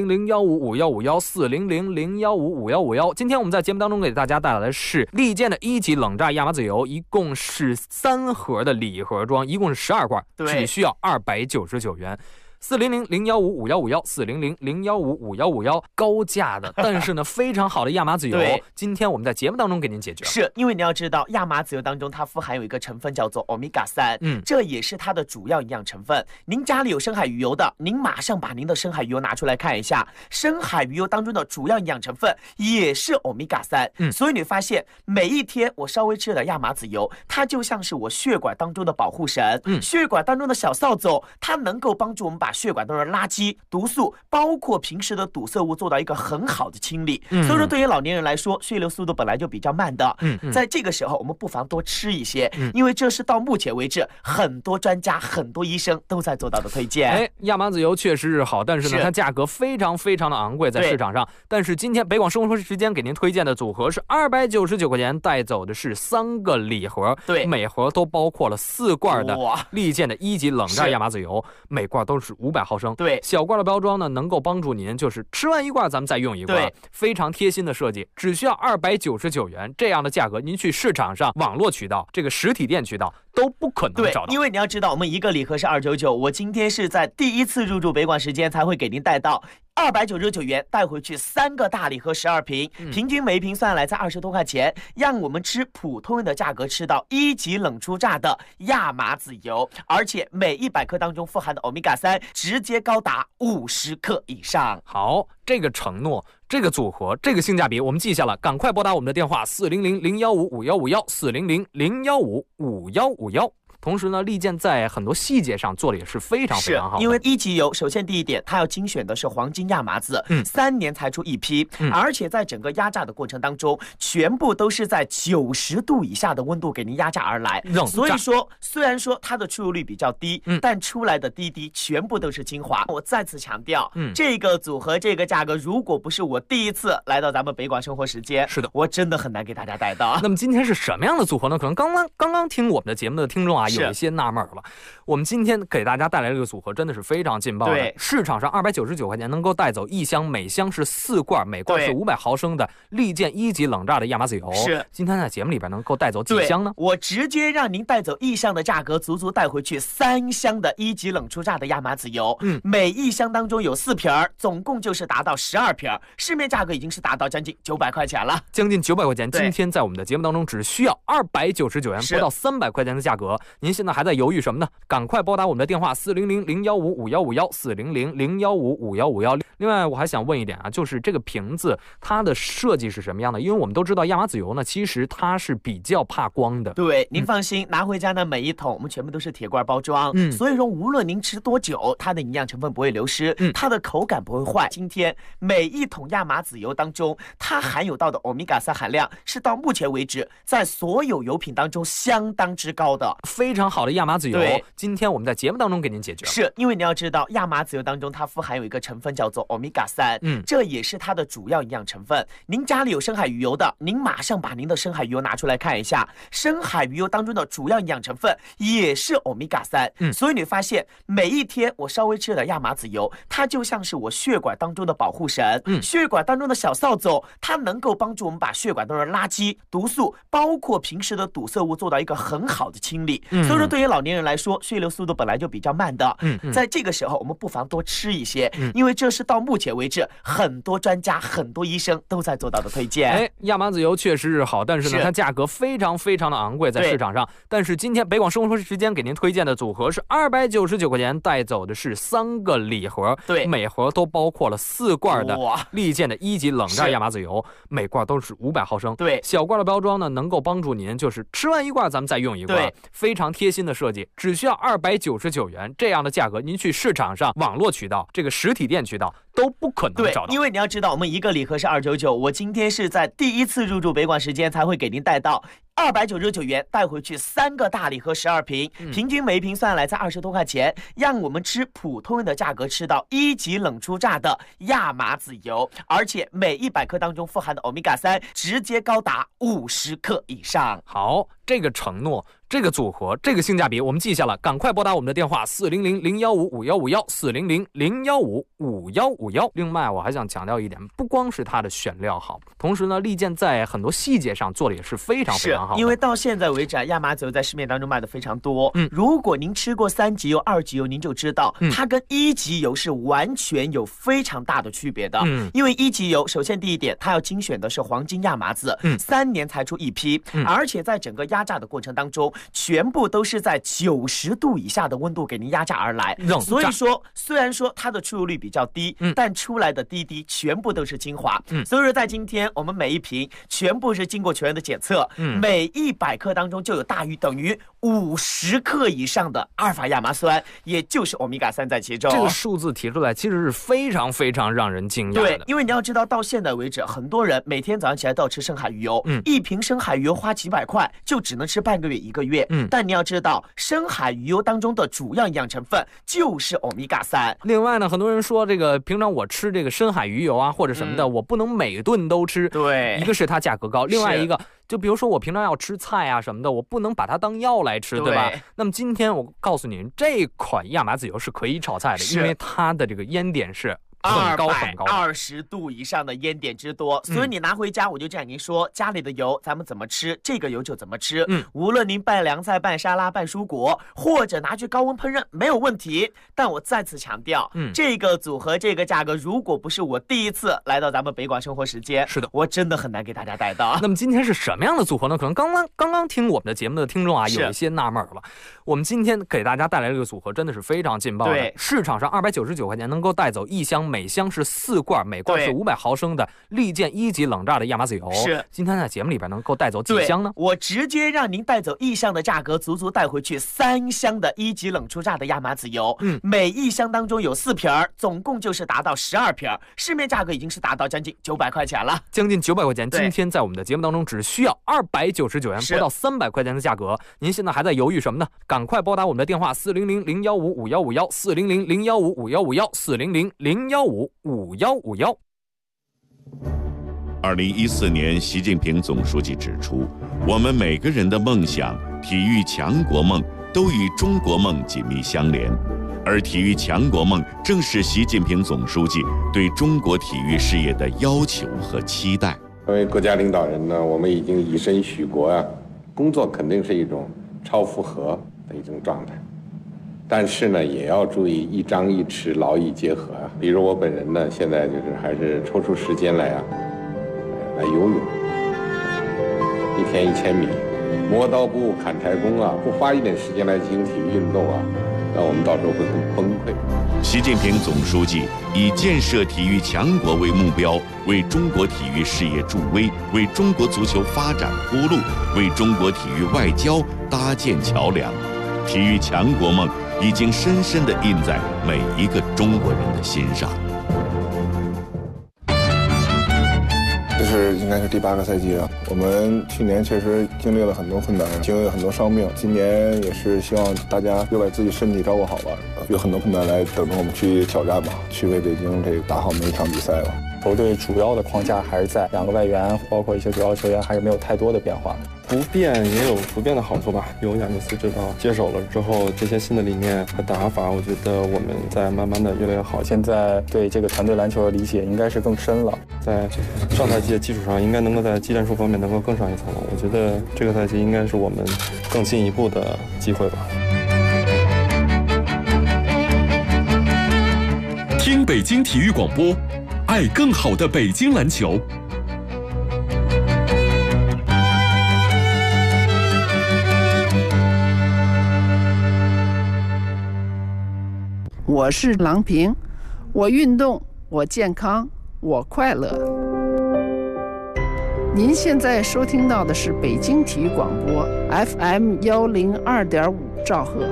，4000155151，4000155151。今天我们在节目当中给大家带来的是利剑的1级冷榨亚麻籽油，一共是3盒的礼盒装，一共是12罐，只需要299元。4000155151，4000155151，高价的，但是呢非常好的亚麻籽油，今天我们在节目当中给您解决。 是因为你要知道，亚麻籽油当中它富含有一个成分叫做欧米伽3，这也是它的主要营养成分。您家里有深海鱼油的，您马上把您的深海鱼油拿出来看一下，深海鱼油当中的主要营养成分也是欧米伽3。所以你发现每一天我稍微吃点亚麻籽油，它就像是我血管当中的保护神，血管当中的小扫帚，它能够帮助我们把血管当中的垃圾、毒素，包括平时的堵塞物做到一个很好的清理。所以说对于老年人来说，血流速度本来就比较慢的，在这个时候我们不妨多吃一些，因为这是到目前为止很多专家、很多医生都在做到的推荐。 亚麻籽油确实是好，但是呢它价格非常非常的昂贵在市场上。但是今天北广生活时间给您推荐的组合是299块钱，带走的是3个礼盒，每盒都包括了4罐的利剑的1级冷榨亚麻籽油，每罐都是500毫升。小罐的包装呢，能够帮助您就是吃完1罐咱们再用1罐，非常贴心的设计，只需要299元，这样的价格您去市场上、网络渠道、这个实体店渠道都不可能找到。 因为你要知道，我们一个礼盒是299，我今天是在第一次入驻北广时间才会给您带到299元，带回去3个大礼盒12瓶，平均每一瓶算来在20多块钱，让我们吃普通人的价格吃到1级冷出榨的亚麻籽油，而且每100克当中富含的欧米伽3直接高达50克以上。 好，这个承诺，这个组合，这个性价比我们记下了，赶快拨打我们的电话400-015-5151，400-015-5151。同时呢，利剑在很多细节上做的也是非常非常好的。 因为1级油，首先第一点，它要精选的是黄金亚麻籽，3年才出一批，而且在整个压榨的过程当中，全部都是在90度以下的温度给您压榨而来。所以说，虽然说它的出油率比较低，但出来的滴全部都是精华。我再次强调，这个组合这个价格，如果不是我第一次来到咱们北广生活时间， 是的， 我真的很难给大家带到。 那么今天是什么样的组合呢？可能刚刚听我们的节目的听众啊，有一些纳闷了。我们今天给大家带来这个组合真的是非常劲爆的，市场上299块钱能够带走1箱，每箱是4罐，每罐是500毫升的利剑1级冷榨的亚麻籽油。今天在节目里边能够带走几箱呢？ 我直接让您带走1箱的价格，足足带回去3箱的1级冷出榨的亚麻籽油。每1箱当中有4瓶，总共就是达到12瓶，市面价格已经是达到将近900块钱了， 将近900块钱。今天在我们的节目当中只需要299元，不到300块钱的价格， 您现在还在犹豫什么呢？赶快拨打我们的电话400-015-5151，400-015-5151。另外我还想问一点啊，就是这个瓶子它的设计是什么样的？因为我们都知道亚麻籽油呢，其实它是比较怕光的。 对，您放心，拿回家的每一桶我们全部都是铁罐包装，所以说无论您吃多久，它的营养成分不会流失，它的口感不会坏。今天每一桶亚麻籽油当中，它含有到的欧米伽3含量是到目前为止在所有油品当中相当之高的， 非常好的亚麻籽油。今天我们在节目当中给您解决了， 是因为你要知道，亚麻籽油当中它富含有一个成分叫做欧米伽3，这也是它的主要营养成分。您家里有深海鱼油的，您马上把您的深海鱼油拿出来看一下，深海鱼油当中的主要营养成分也是欧米伽3。所以你发现每一天我稍微吃点亚麻籽油，它就像是我血管当中的保护神，血管当中的小扫帚，它能够帮助我们把血管当中的垃圾、毒素，包括平时的堵塞物做到一个很好的清理。所以说对于老年人来说，血流速度本来就比较慢的，在这个时候我们不妨多吃一些，因为这是到目前为止很多专家、很多医生都在做到的推荐。 亚麻籽油确实是好，但是呢，它价格非常非常的昂贵，在市场上。但是今天北广生活时间给您推荐的组合是299块钱，带走的是3个礼盒，每盒都包括了4罐的利剑的1级冷榨亚麻籽油，每罐都是500毫升。小罐的包装呢，能够帮助您就是吃完一罐咱们再用一罐，非常贴心的设计，只需要299元，这样的价格您去市场上、网络渠道、这个实体店渠道都不可能找到。 因为你要知道，我们一个礼盒是299，我今天是在第一次入驻北广时间才会给您带到299元，带回去3个大礼盒12瓶，平均每一瓶算下来才20多块钱，让我们吃普通人的价格吃到1级冷初榨的亚麻籽油，而且每100克当中富含的欧米伽3直接高达50克以上。 好，这个承诺，这个组合，这个性价比我们记下了，赶快拨打我们的电话400-015-5151，400-015-5151。另外我还想强调一点，不光是它的选料好，同时呢，利剑在很多细节上做的也是非常非常好的。 因为到现在为止，亚麻籽油在市面当中卖的非常多。如果您吃过3级油、2级油，您就知道它跟1级油是完全有非常大的区别的。因为1级油，首先第一点，它要精选的是黄金亚麻籽，3年才出一批，而且在整个压榨的过程当中，全部都是在90度以下的温度给您压榨而来。所以说，虽然说它的出油率比较低，但出来的滴滴全部都是精华。所以说，在今天我们每一瓶全部是经过全员的检测，每100克当中就有大于等于50克以上的阿尔法亚麻酸，也就是欧米伽3在其中。 这个数字提出来，其实是非常非常让人惊讶的。 对，因为你要知道，到现在为止，很多人每天早上起来都要吃深海鱼油，一瓶深海鱼油花几百块，就只能吃半个月、1个月。但你要知道，深海鱼油当中的主要营养成分就是欧米伽3。 另外呢，很多人说这个平常我吃这个深海鱼油啊或者什么的，我不能每顿都吃。 对， 一个是它价格高，另外一个就比如说我平常要吃菜啊什么的，我不能把它当药来吃，对吧？那么今天我告诉您，这款亚麻籽油是可以炒菜的，因为它的这个烟点是很高很高 ，220度以上的烟点之多，所以你拿回家，我就这样跟您说，家里的油咱们怎么吃，这个油就怎么吃。无论您拌凉菜、拌沙拉、拌蔬果，或者拿去高温烹饪，没有问题。但我再次强调，这个组合、这个价格，如果不是我第一次来到咱们北广生活时间， 是的， 我真的很难给大家带到。 那么今天是什么样的组合呢？可能刚刚听我们的节目的听众啊，有一些纳闷了。我们今天给大家带来这个组合真的是非常劲爆的，市场上299块钱能够带走1箱，每箱是4罐，每罐是500毫升的利剑1级冷榨的亚麻籽油。 是， 今天在节目里边能够带走几箱呢？ 我直接让您带走1箱的价格，足足带回去3箱的1级冷初榨的亚麻籽油。每1箱当中有4瓶，总共就是达到12瓶，市面价格已经是达到将近900块钱了， 将近900块钱。今天在我们的节目当中只需要299元，不到300块钱的价格。您现在还在犹豫什么呢？赶快拨打我们的电话400-015-5151，400-015-5151，400-015-5151。 2014年，习近平总书记指出，我们每个人的梦想、体育强国梦都与中国梦紧密相连，而体育强国梦正是习近平总书记对中国体育事业的要求和期待。 作为国家领导人呢，我们已经以身许国啊，工作肯定是一种超负荷的一种状态，但是呢，也要注意一张一弛，劳逸结合啊。比如我本人呢，现在就是还是抽出时间来游泳，1天1000米， 磨刀不误砍柴工啊，不花一点时间来进行体育运动啊，那我们到时候会很崩溃。 习近平总书记以建设体育强国为目标，为中国体育事业助威，为中国足球发展铺路，为中国体育外交搭建桥梁。体育强国梦已经深深地印在每一个中国人的心上。 这是应该是第8个赛季了。我们去年确实经历了很多困难，经历了很多伤病。今年也是希望大家又把自己身体照顾好吧，有很多困难来等着我们去挑战吧，去为北京这个打好每一场比赛吧。 球队主要的框架还是在2个外援，包括一些主要球员，还是没有太多的变化。 不变也有不变的好处吧。有亚尼斯指导接手了之后，这些新的理念和打法，我觉得我们在慢慢的越来越好。 现在对这个团队篮球的理解应该是更深了， 在上赛季的基础上，应该能够在技战术方面能够更上一层楼。我觉得这个赛季应该是我们更进一步的机会吧。 听北京体育广播，爱更好的北京篮球。 我是郎平，我运动，我健康，我快乐。您现在收听到的是北京体育广播 FM 102.5兆赫。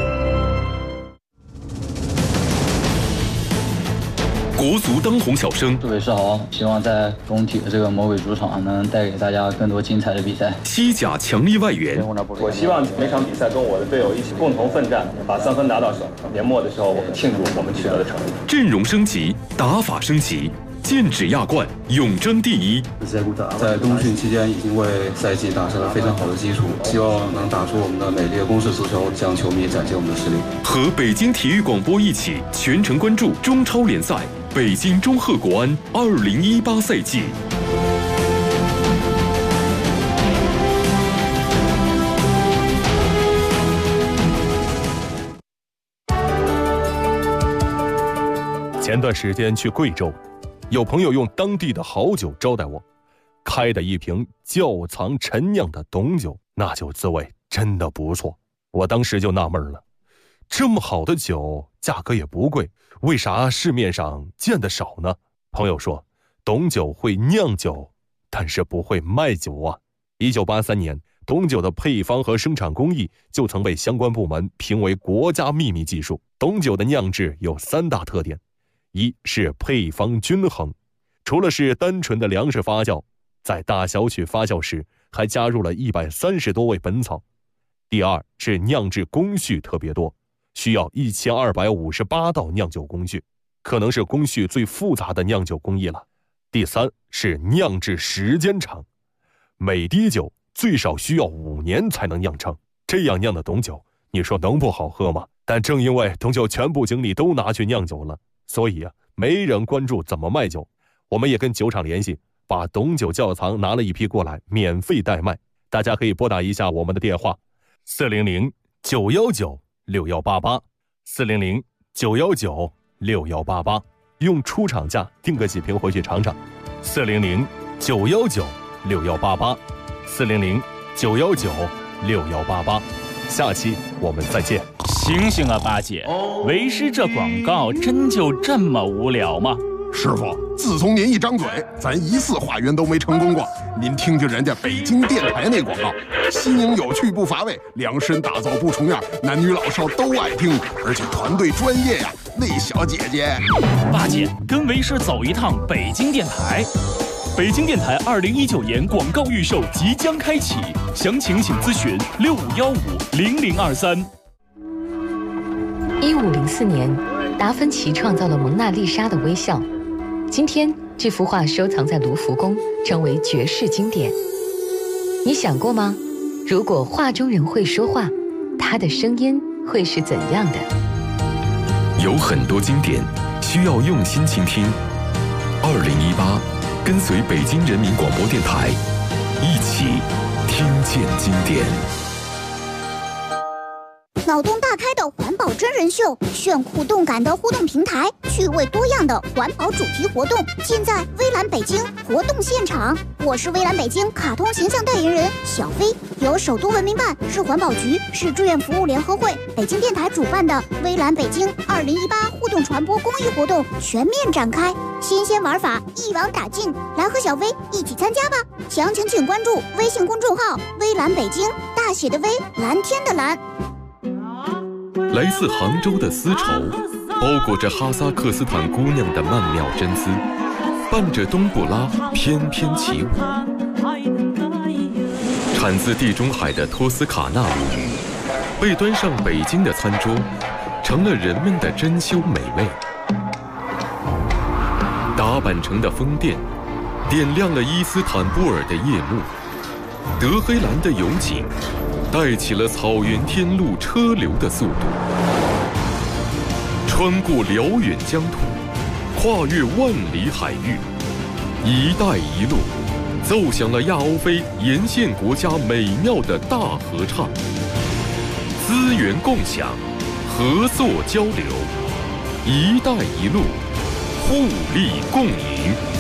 国足当红小生， 各位是好，希望在工体的这个魔鬼主场能带给大家更多精彩的比赛。 西甲强力外援， 我希望每场比赛跟我的队友一起共同奋战，把3分拿到手。年末的时候，我们庆祝我们取得的成绩。 阵容升级，打法升级，剑指亚冠，永争第一。 在冬训期间已经为赛季打下了非常好的基础，希望能打出我们的美丽的攻势足球，向球迷展现我们的实力。 和北京体育广播一起全程关注中超联赛。北京中赫国安2018赛季。 前段时间去贵州，有朋友用当地的好酒招待我，开的一瓶窖藏陈酿的董酒，那酒滋味真的不错。我当时就纳闷了，这么好的酒，价格也不贵，为啥市面上见得少呢？朋友说，董酒会酿酒，但是不会卖酒啊。1983年，董酒的配方和生产工艺就曾被相关部门评为国家秘密技术。董酒的酿制有3大特点：一是配方均衡，除了是单纯的粮食发酵，在大小曲发酵时还加入了130多味本草。第二是酿制工序特别多，需要1258道酿酒工序，可能是工序最复杂的酿酒工艺了。第三是酿制时间长，每滴酒最少需要5年才能酿成。这样酿的董酒，你说能不好喝吗？但正因为董酒全部精力都拿去酿酒了，所以没人关注怎么卖酒。我们也跟酒厂联系，把董酒窖藏拿了一批过来，免费代卖。大家可以拨打一下我们的电话：400-919-6188 400-919-6188，用出厂价订个几瓶回去尝尝。400-919-6188 400-919-6188。下期我们再见。 醒醒啊，八姐，为师这广告真就这么无聊吗？ 师傅，自从您一张嘴，咱1次化缘都没成功过。您听听人家北京电台那广告，新颖有趣不乏味，量身打造不重样，男女老少都爱听，而且团队专业呀。那小姐姐， 八姐跟为师走一趟北京电台。北京电台2019年广告预售即将开启，详情请咨询65150023。 1504年，达芬奇创造了蒙娜丽莎的微笑。今天，这幅画收藏在卢浮宫，成为绝世经典。你想过吗？如果画中人会说话，他的声音会是怎样的？ 有很多经典需要用心倾听。2018，跟随北京人民广播电台，一起听见经典。 脑洞大开的环保真人秀，炫酷动感的互动平台，趣味多样的环保主题活动，尽在微蓝北京活动现场。我是微蓝北京卡通形象代言人小飞。 由首都文明办、市环保局、市志愿服务联合会、北京电台主办的微蓝北京2018互动传播公益活动全面展开，新鲜玩法一网打尽，来和小薇一起参加吧！详情请关注微信公众号“微蓝北京”，大写的微，蓝天的蓝。 来自杭州的丝绸，包裹着哈萨克斯坦姑娘的曼妙真姿，伴着冬不拉翩翩起舞。产自地中海的托斯卡纳乳鱼，被端上北京的餐桌，成了人们的珍馐美味。打扮成的风电，点亮了伊斯坦布尔的夜幕。德黑兰的油井，带起了草原天路车流的速度。穿过辽远疆土，跨越万里海域，一带一路奏响了亚欧非沿线国家美妙的大合唱。资源共享，合作交流，一带一路，互利共赢。